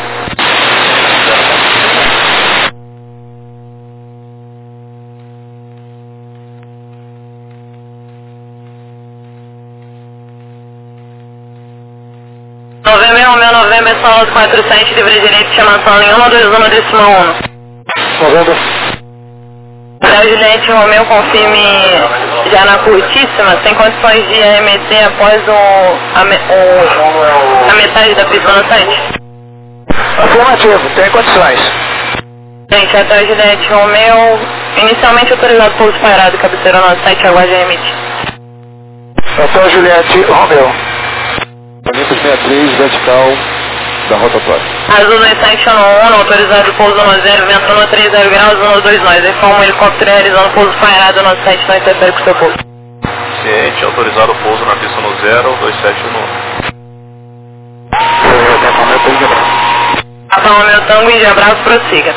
[SPEAKER 3] Novembro, Romeu, Novembro, solo quatrocentos, livre direito, chamação em um dois um decimal um.
[SPEAKER 2] Novembro.
[SPEAKER 3] Hotel Juliette, Romeu, confirme já na curtíssima, sem condições de arremeter após o, a, me, o, a metade da pista no site.
[SPEAKER 2] Afirmativo, tem condições.
[SPEAKER 3] Gente, Hotel Juliette, Romeu, inicialmente autorizado pouso parado, cabeceira no site, aguarde remite.
[SPEAKER 2] Hotel Juliette, Romeu.
[SPEAKER 8] Ônibus sessenta e três, vertical da rotatória.
[SPEAKER 3] Azul dois sete um, autorizado pouso no zero, vento no três zero graus, um dois nós. Informa o helicóptero realizando pouso pairado no site, não interfere com o seu pouso.
[SPEAKER 5] Ciente, autorizado pouso na pista no zero, dois sete um.
[SPEAKER 3] Apalma meu tango e de abraço, prossiga.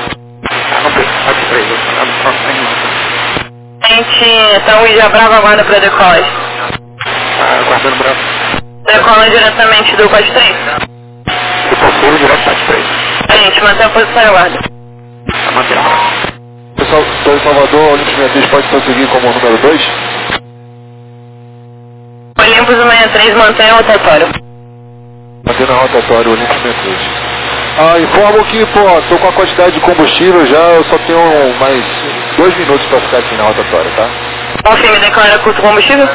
[SPEAKER 3] Gente, tango e de bravo, aguarda para decolagem.
[SPEAKER 2] Aguardando bravo.
[SPEAKER 3] Decola diretamente do quatro três.
[SPEAKER 2] Do Conselho direto quatro três.
[SPEAKER 3] Gente, mantém a posição e aguarda.
[SPEAKER 2] Mantém a bravo.
[SPEAKER 8] Pessoal, estou em Salvador, ônibus sessenta e três pode prosseguir como número dois?
[SPEAKER 3] Olympus sessenta e três, mantém a rotatória.
[SPEAKER 8] Mantendo a rotatória, Olympus sessenta e três. Ah, informo que, pô, tô com a quantidade de combustível já, eu só tenho mais dois minutos para ficar aqui na rotatória, tá?
[SPEAKER 3] Confirme, declara curto combustível.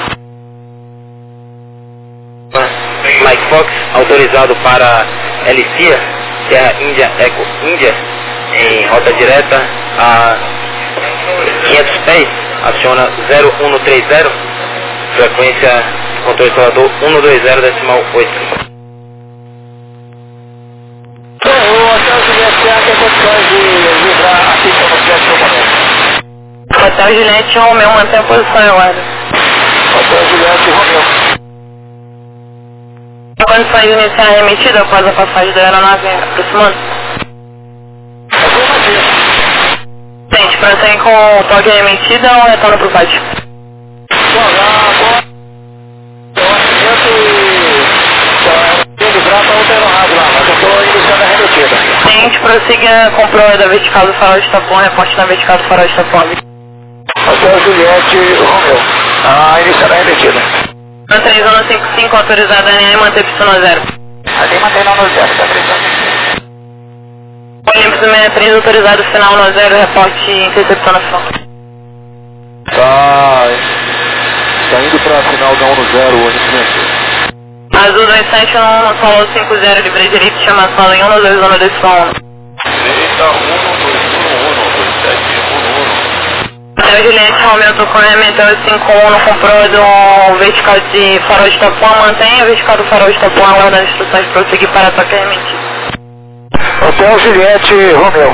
[SPEAKER 1] Mike Fox, autorizado para Elicia, Terra Índia, Eco Índia, em rota direta a quinhentos pés, aciona zero um três zero, frequência controle Salvador um dois zero decimal oito.
[SPEAKER 4] O Hotel Juliette tem condições de livrar a pista no próximo momento.
[SPEAKER 3] Hotel Juliette, Romeu, mantém a posição e aguarda.
[SPEAKER 4] Hotel Juliette, Romeu.
[SPEAKER 3] Condições de iniciar a remetida após a passagem da aeronave aproximando. Gente, prossegue com o toque remetida ou retorna para o pátio?
[SPEAKER 4] Bom, agora... Eu estou livrar para outra aeronave lá, mas eu estou iniciando a remetida.
[SPEAKER 3] Gente, prossiga com prova da vertical do farol de Itapuã, reporte na vertical do farol de Itapuã.
[SPEAKER 4] Hotel Juliette, Romeu. Ah, iniciando a remetida.
[SPEAKER 3] três um cinco cinco, autorizado a N A e manter pista no zero.
[SPEAKER 4] Ali mantém no zero, tá precisando.
[SPEAKER 3] Olympus sessenta e três, autorizado final no zero, reporte intercepção na frente.
[SPEAKER 8] Tá, tá indo pra final da um no zero, Olympus sessenta e três.
[SPEAKER 3] Azul dois sete um, solo cinco zero, livre direito, chama solo em um dois um decimal um.
[SPEAKER 5] Direita um dois um um, dois sete um um.
[SPEAKER 3] Hotel Juliette, Romeu, tocou remeteu cinco um, comprou do vertical de farol de Itapuã, mantém a vertical do farol de Itapuã, aguardando as instruções para prosseguir para a toque remetida.
[SPEAKER 2] Hotel Juliette, Romeu.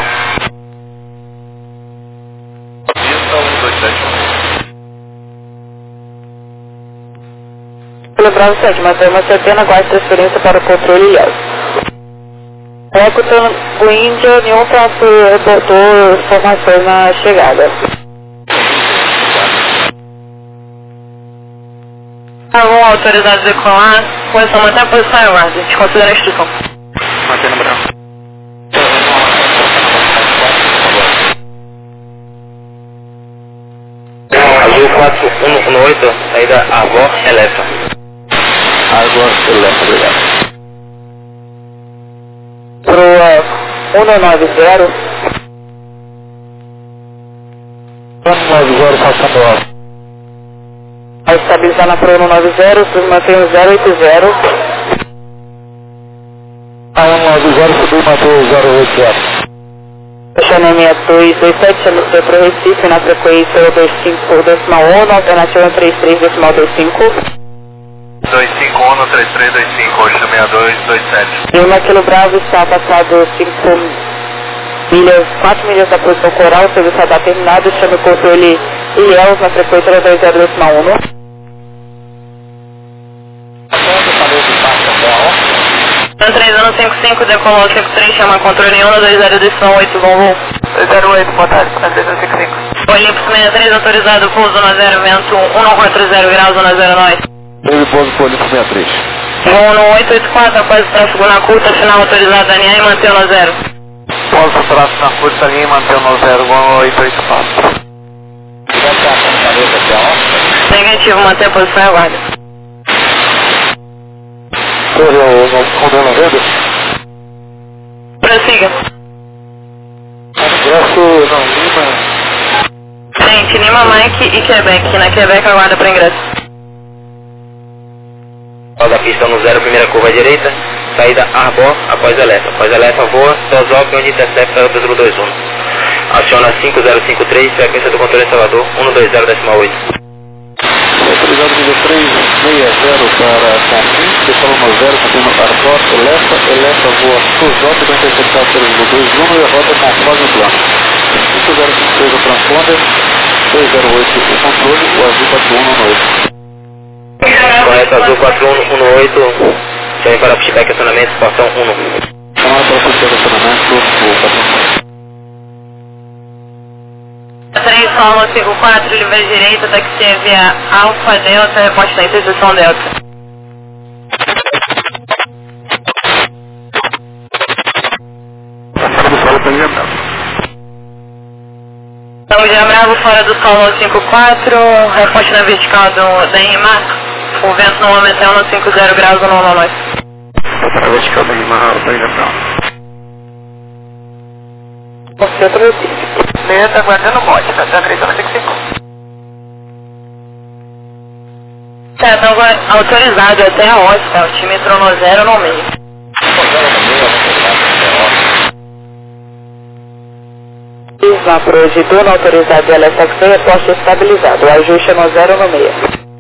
[SPEAKER 5] Pista um dois sete um.
[SPEAKER 7] Pelo Bravo sete, mantém uma centena, aguarde transferência para o controle Ilhéus. Eco Tango Índia, nenhum traço reportou informações na chegada.
[SPEAKER 3] Algum autorizado a decolar, começou a manter a posição e aguarde. Desconsidera a instrução.
[SPEAKER 5] Mantendo branco.
[SPEAKER 1] Azul quatro um um oito, saída Argó, Elefa.
[SPEAKER 8] Água, Elefa, obrigado.
[SPEAKER 7] Proa um nove zero.
[SPEAKER 8] um nove zero passando alto.
[SPEAKER 7] Ao estabilizar na Proa um nove zero, mantém o zero oito zero.
[SPEAKER 8] A um nove zero subiu e mantém o zero oito zero.
[SPEAKER 7] Chama dois dois sete, chama para o Recife na frequência dois cinco decimal um, alternativa três três decimal dois cinco.
[SPEAKER 5] dois cinco um três três dois cinco, oito seis dois dois sete.
[SPEAKER 7] Lima Kilo Bravo está passado cinco milhas, quatro milhas da posição coral, o serviço está terminado, chama o controle Ilhéus na frequência dois zero decimal um.
[SPEAKER 3] três um cinco cinco, decolou cinco três, chama controle um, dois zero decimal oito, voo.
[SPEAKER 2] dois zero oito, boa tarde, para três um cinco cinco.
[SPEAKER 3] Olimpo sessenta e três, autorizado, pouso zona zero, vento um quatro zero graus, zona zero nove.
[SPEAKER 8] Ele pouso por Olimpo sessenta e três.
[SPEAKER 3] Voo no oito oito quatro, após o tráfego na curta, final autorizado, alinhar e manter no zero.
[SPEAKER 2] Pouso tráfego na curta linha e manter no zero, voo oito oito quatro.
[SPEAKER 3] Negativo, manter a posição e aguarda.
[SPEAKER 8] Corre o condeno verde?
[SPEAKER 3] Prossiga.
[SPEAKER 8] Ingresso não, Lima.
[SPEAKER 3] Gente, Lima, Mike e Quebec. Na Quebec aguarda para ingresso.
[SPEAKER 1] Da pista no zero, primeira curva à direita, saída Arbó, após Elefa. Após Elefa voa, Tosop, onde intercepta o zero dois um. Aciona cinco zero cinco três, frequência do controle Salvador, um dois zero decimal oito.
[SPEAKER 8] Autorizado nível três seis zero para Confim, decola no zero, confirma para Arbó, Elefa, Elefa voa Tosop, vai interceptar o zero dois um e a rota conforme o plano. cinco zero cinco três o transponder, dois zero oito o controle, o azul quatro um um oito.
[SPEAKER 1] Correto, Azul quatro um um oito, chame para pushback acionamento, portão um.
[SPEAKER 8] Chamada para puxar o acionamento, o quatro um.
[SPEAKER 3] três, Solo cinco quatro, livre direita, taxi via Alfa Delta, reposta na interseção Delta. Estamos de Bravo, fora do Solo cinco quatro, reposta na vertical do, da Rimar. O vento no momento é um cinco zero graus no nove.
[SPEAKER 5] Na vertical da Rimar, da Ilha Brava.
[SPEAKER 7] Concentra no Recife.
[SPEAKER 2] Leia está aguardando o bote, tá três um cinco cinco.
[SPEAKER 3] Certo, agora autorizado até a ótica, o time entrou no zero no meio.
[SPEAKER 7] Na projetura na autorizado ela está com reposta estabilizado, o ajuste é no zero no meio.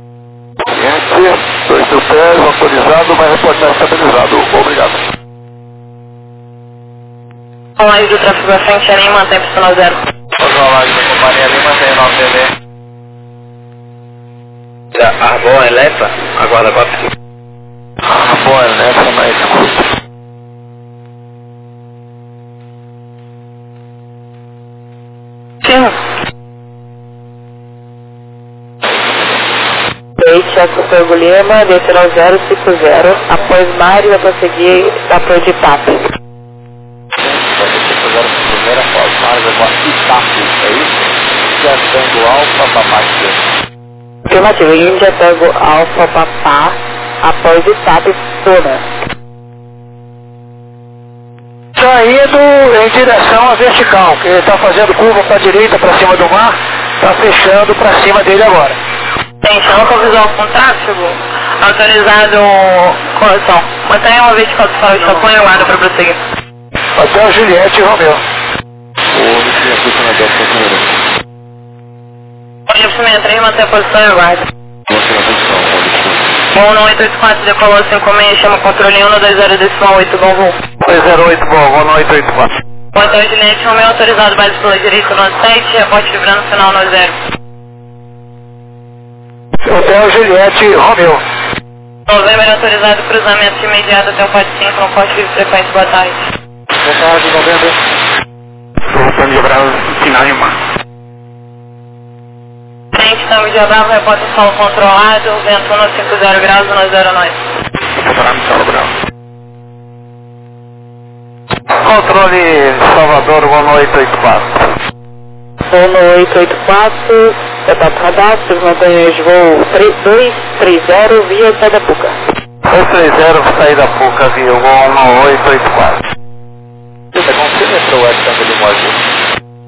[SPEAKER 8] dois mil pés, autorizado, vai reportar estabilizado. Obrigado.
[SPEAKER 3] Rolagem do tráfego à frente, ali mantém pista no zero.
[SPEAKER 2] Rolagem da companhia ali, mantém nove D D.
[SPEAKER 1] Da Arbó, Elefa, aguarda quatro.
[SPEAKER 8] Arbó, Elefa, mais curto.
[SPEAKER 7] Checo Corgo Lima, descerá zero cinco zero, após Mário vai prosseguir a Pro de P A P.
[SPEAKER 8] Após Mário vai para Itapu, é isso? Já tango alfa, papá.
[SPEAKER 7] Afirmativo, Índia Tango Alfa Papá, após Itapu, Tuna.
[SPEAKER 2] Saindo em direção à vertical, que ele está fazendo curva para a direita, para cima do mar, está fechando para cima dele agora.
[SPEAKER 3] Gente, não visual com tráfego, autorizado correção. Mantenha uma vertical do farol de Chapão e aguarda para prosseguir.
[SPEAKER 2] Hotel Juliette e Romeu.
[SPEAKER 3] Olha para sessenta e três, mantém a posição e aguarda. Bom, no oito oito quatro, decolou cinco seis, chama controle um, dois zero decimal oito, bom voo.
[SPEAKER 2] dois zero oito, bom voo no oito oito quatro.
[SPEAKER 3] Hotel Juliette, Romeu, autorizado base pela direita no sete, reporte vibrando final no zero.
[SPEAKER 2] Hotel Juliette, Romeu.
[SPEAKER 3] Novembro autorizado cruzamento imediato até o quatro cinco, no corte de frequência, boa tarde.
[SPEAKER 2] Boa tarde, novembro.
[SPEAKER 8] Voltando de Bravo, final em mar.
[SPEAKER 3] Frente, estamos de Bravo, repórter solo controlado, vento um cinco zero graus, um zero nove.
[SPEAKER 8] Preparado, solo Bravo.
[SPEAKER 2] Controle Salvador, voo no oito oito quatro.
[SPEAKER 7] Voo no oito oito quatro, contato cadastro, mantenha de voo dois três zero via Saída Puca.
[SPEAKER 2] dois três zero, Saída Puca, via voo no oito oito quatro.
[SPEAKER 8] Você confirma para o Edson de Lima Ajuste?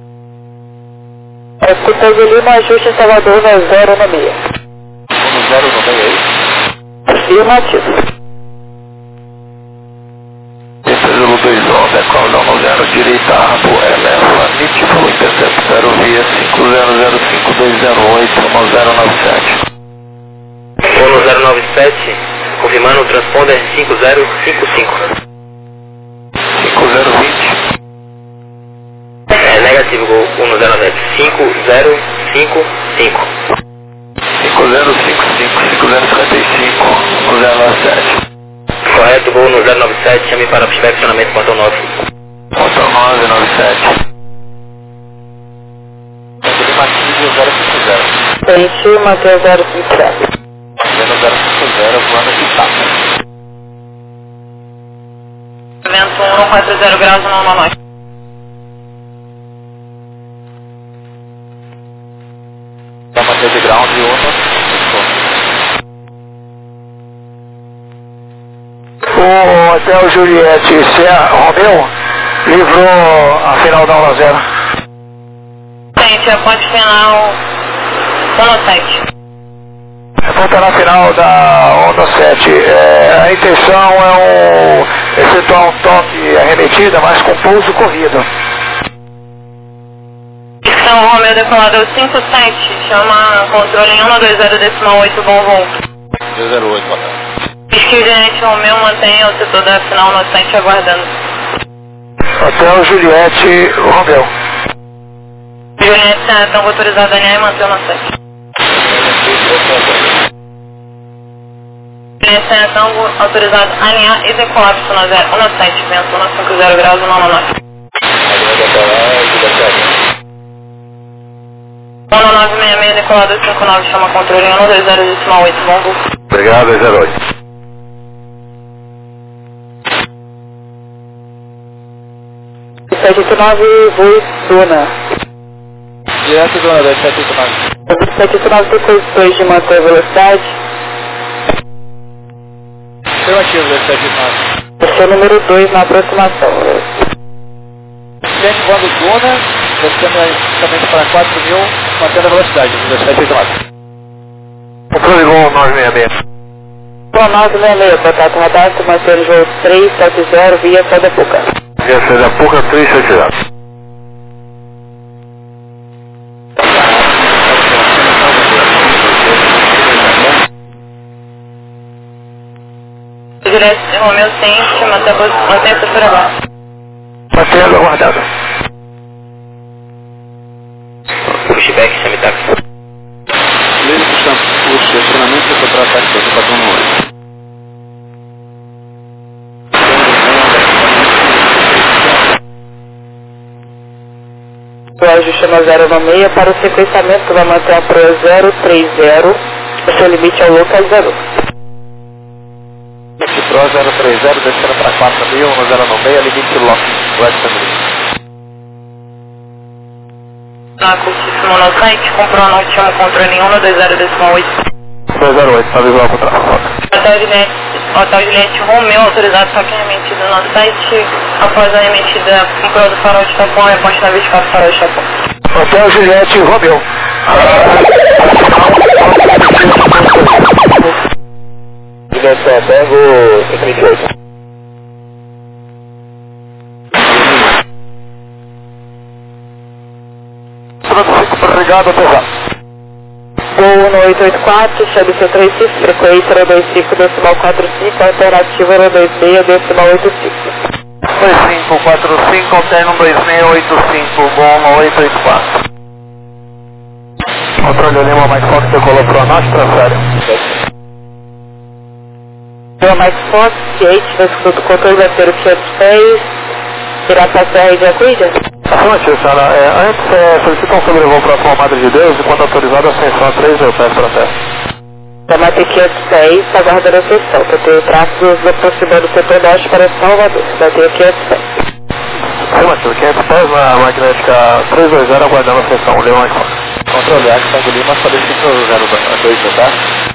[SPEAKER 7] Escuta de Lima Ajuste Salvador no zero no meio.
[SPEAKER 8] No zero no meio aí?
[SPEAKER 7] Afirmativo.
[SPEAKER 8] Zulu dois um, decolo no zero, direita, rabo, eleva, nítido, intercepto zero via cinco zero zero cinco dois zero oito no zero nove sete.
[SPEAKER 1] Voo no zero nove sete, confirmando o transponder cinco zero cinco cinco.
[SPEAKER 8] cinco zero vinte.
[SPEAKER 1] É negativo, Gol um no zero nove sete, cinco zero cinco cinco.
[SPEAKER 8] cinco zero cinco cinco, cinco zero cinquenta e cinco no zero nove sete.
[SPEAKER 1] Correto, Gol no zero nove sete, chame para inspecionamento portão nove.
[SPEAKER 8] Portão nove nove sete. Lima zero cinco zero.
[SPEAKER 7] Frente, mantenha zero cinco zero.
[SPEAKER 8] zero cinco zero, voando de tapa.
[SPEAKER 3] Vento um quatro zero graus, um nove.
[SPEAKER 8] Vai manter de ground e uno.
[SPEAKER 2] O Hotel Juliette Serra Romeu livrou a final da um a zero.
[SPEAKER 3] Frente, a ponte final um sete.
[SPEAKER 2] Ponta na final da Onda sete. É, a intenção é um, efetuar um toque arremetida, mas com pouso corrido.
[SPEAKER 3] São Romeu decolador cinco sete, chama controle em um dois zero decimal oito, bom voo.
[SPEAKER 8] dois zero oito, boa tarde.
[SPEAKER 3] Esquivante Romeu mantenha o setor da final no site aguardando.
[SPEAKER 2] Hotel Juliette Romeu.
[SPEAKER 3] Juliette, estão autorizados a alinhar e manter o no site. Juliette, estão autorizados a alinhar e decolar para o zero um sete, vento um cinco zero graus, um nove. um nove seis seis, decolador cinco nove, chama controle em um dois zero decimal oito, bom voo.
[SPEAKER 8] Obrigado, dois zero oito.
[SPEAKER 7] sete oito nove, voo Duna.
[SPEAKER 8] Direto do dois sete oito nove.
[SPEAKER 7] sete oito nove tem condições de manter a velocidade.
[SPEAKER 8] Afirmativo, dois sete oito nove.
[SPEAKER 7] Você é o número dois na aproximação.
[SPEAKER 8] Gente voando Duna, descendo justamente para quatro mil, mantendo a velocidade, dois sete oito nove.
[SPEAKER 2] Controle voo nove seis seis.
[SPEAKER 7] Voo nove seis seis, contato radar, mantendo voo três sete zero via Saída Puca.
[SPEAKER 2] Via Saída Puca três sete zero.
[SPEAKER 3] Juliette Romeu ciente, mantenha a estrutura baixa.
[SPEAKER 2] Mantendo aguardado.
[SPEAKER 1] Pushback, chame táxi.
[SPEAKER 8] Mesmo o estacionamento do contra-ataque do patrão oito.
[SPEAKER 7] O ajuste no zero no meio para o sequenciamento vai manter a Pro zero três zero, o seu limite é o local zero.
[SPEAKER 8] Pro zero três zero, descendo para quatro mil, no zero no meio, limite lock, West Family.
[SPEAKER 3] Na curtíssimo no site, comprou a noite, chama controle em um dois zero decimal oito.
[SPEAKER 2] dois zero oito, tá visual para trás.
[SPEAKER 3] Hotel Juliette, Hotel Juliette Romeu, autorizado só que é remetido no site, após a remetida, comprou do farol de Tapão, reposte na vinte e quatro farol de Tapão.
[SPEAKER 2] Hotel Juliette Romeu.
[SPEAKER 1] Direção Tango cinco vinte e oito.
[SPEAKER 2] Obrigado, até já.
[SPEAKER 7] Voo no oito oito quatro, chame seu três cinco, frequência zero dois cinco, decimal quatro cinco, alternativa zero dois seis, decimal oito cinco.
[SPEAKER 2] dois cinco quatro cinco, alterno dois seis oito cinco, bom no oito oito quatro. Controle Lima mais Fox, decolou para nós, transfere.
[SPEAKER 7] Lima mais Fox, Kate, vai escutar o controle da feira quinhentos pés, Pirataçu R de Acuídia?
[SPEAKER 2] Afirmativo, senhora. É, antes, é, solicitam sobrevoo próximo à Madre de Deus, enquanto autorizado a ascensão a três mil pés para a terra.
[SPEAKER 7] Chamate quinhentos e dez, aguardando a sessão. Eu tenho tráfego aproximando o setor norte para Salvador. Eu tenho quinhentos e dez.
[SPEAKER 2] Afirmativo, quinhentos e dez na magnética trezentos e vinte, aguardando a sessão. Leão Alfa.
[SPEAKER 8] Controle A, Tango Lima, falei cinco zero dois, tá?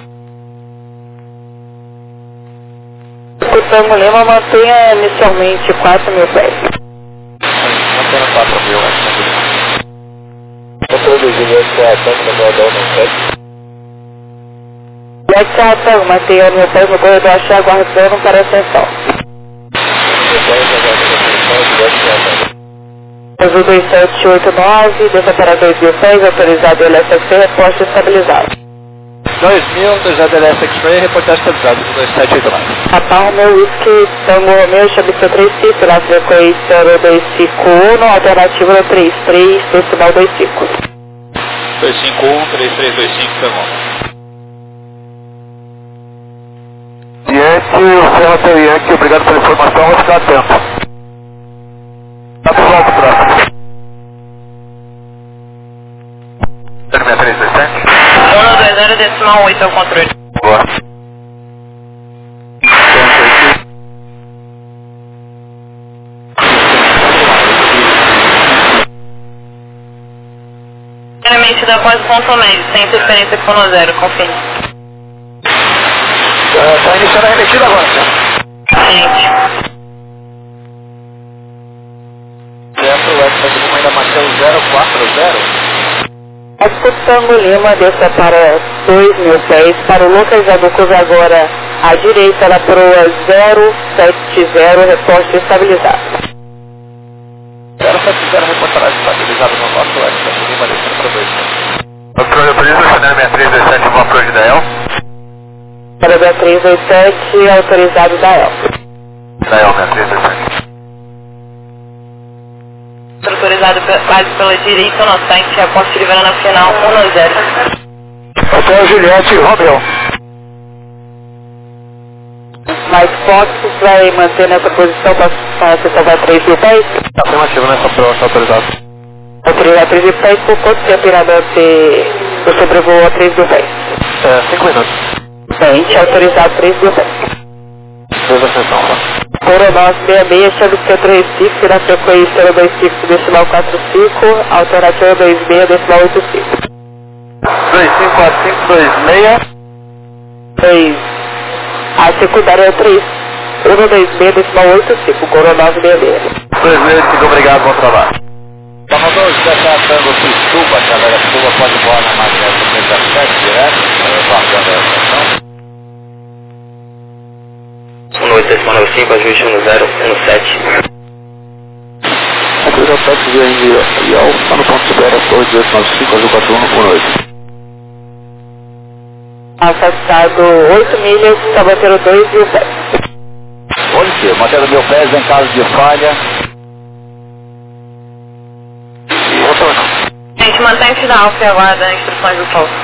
[SPEAKER 7] O Tango Lima mantenha inicialmente quatro mil pés.
[SPEAKER 8] Mantendo quatro mil, acho que
[SPEAKER 6] Controle Juliette, a Tango da Guardão no sete.
[SPEAKER 7] Juliette, a Tango, mantenha mil pés no corredor achar aguardando para a ascensão. Azul dois sete oito nove, desça para dois mil pés, autorizado L S X-Ray, reposte estabilizado.
[SPEAKER 8] dois mil, autorizado L S X-Ray, reportagem estabilizado, dois sete oito nove.
[SPEAKER 7] Rapaz, meu whisky, Tango Romeo, Chabitão três cinco, na frequência no dois cinco um, alternativa no três três, decimal dois cinco.
[SPEAKER 8] dois cinco um, três três dois cinco, Tango.
[SPEAKER 2] Yankee, o Serra tem Yankee, obrigado pela informação, vou ficar atento. Tá pessoal pro tráfego. Termina três dois sete.
[SPEAKER 3] um dois zero, decimal oito é o controle.
[SPEAKER 2] Boa.
[SPEAKER 3] Emitida após o ponto médio, sem interferência com o zero, confirme.
[SPEAKER 2] Está iniciando a remetida agora, senhor.
[SPEAKER 3] Gente.
[SPEAKER 8] Certo, o S Tango Lima ainda mantém zero quatro zero.
[SPEAKER 7] O Tango Lima desça para dois mil pés, para o localizador agora à direita na proa zero sete zero, reposte estabilizado.
[SPEAKER 8] zero sete zero, reportagem estabilizada no nosso S Tango Lima, descendo para dois.
[SPEAKER 2] Controle, autoriza o Chanel seis três dois sete, vou approach da El.
[SPEAKER 7] Para da três dois sete, autorizado da El.
[SPEAKER 2] Da El, seis três dois sete.
[SPEAKER 3] Autorizado base pela direita, no site, a poste liberando a final um zero.
[SPEAKER 2] Hotel Juliette, Romeu.
[SPEAKER 7] Mais Fox vai manter nessa posição para acessar a três mil pés?
[SPEAKER 2] Afirmativo nessa prova, está autorizado.
[SPEAKER 7] Autorizado a três mil pés, por quanto tempo irá manter o sobrevoo a três mil pés?
[SPEAKER 2] É, cinco minutos.
[SPEAKER 7] Gente, autorizado três mil pés.
[SPEAKER 2] Fez a sessão, tá?
[SPEAKER 7] Coronoz seis seis, chave centro Recife, na frequência no dois cinco, decimal quatro cinco, alternativa dois seis, decimal oito cinco.
[SPEAKER 2] dois cinco quatro cinco dois seis.
[SPEAKER 7] três. A secundária é três. um dois seis, decimal oito cinco, Coronoz seis seis.
[SPEAKER 2] dois seis, muito obrigado, bom trabalho.
[SPEAKER 8] Salvador, já está dando Criciúma, a galera Criciúma pode voar na magnética trinta e sete direto, guardando a estação.
[SPEAKER 1] um oito decimal nove cinco, ajuste um zero um sete.
[SPEAKER 8] Autorizado sete via e Alfa no ponto de espera, torre dezoito nove cinco, azul quatro um um oito.
[SPEAKER 7] Afastado oito milhas, está batendo dois mil pés.
[SPEAKER 8] Olha, mantendo mil pés em caso de falha.
[SPEAKER 3] Gente, mantém-se da Alfa e aguarda instruções do sol.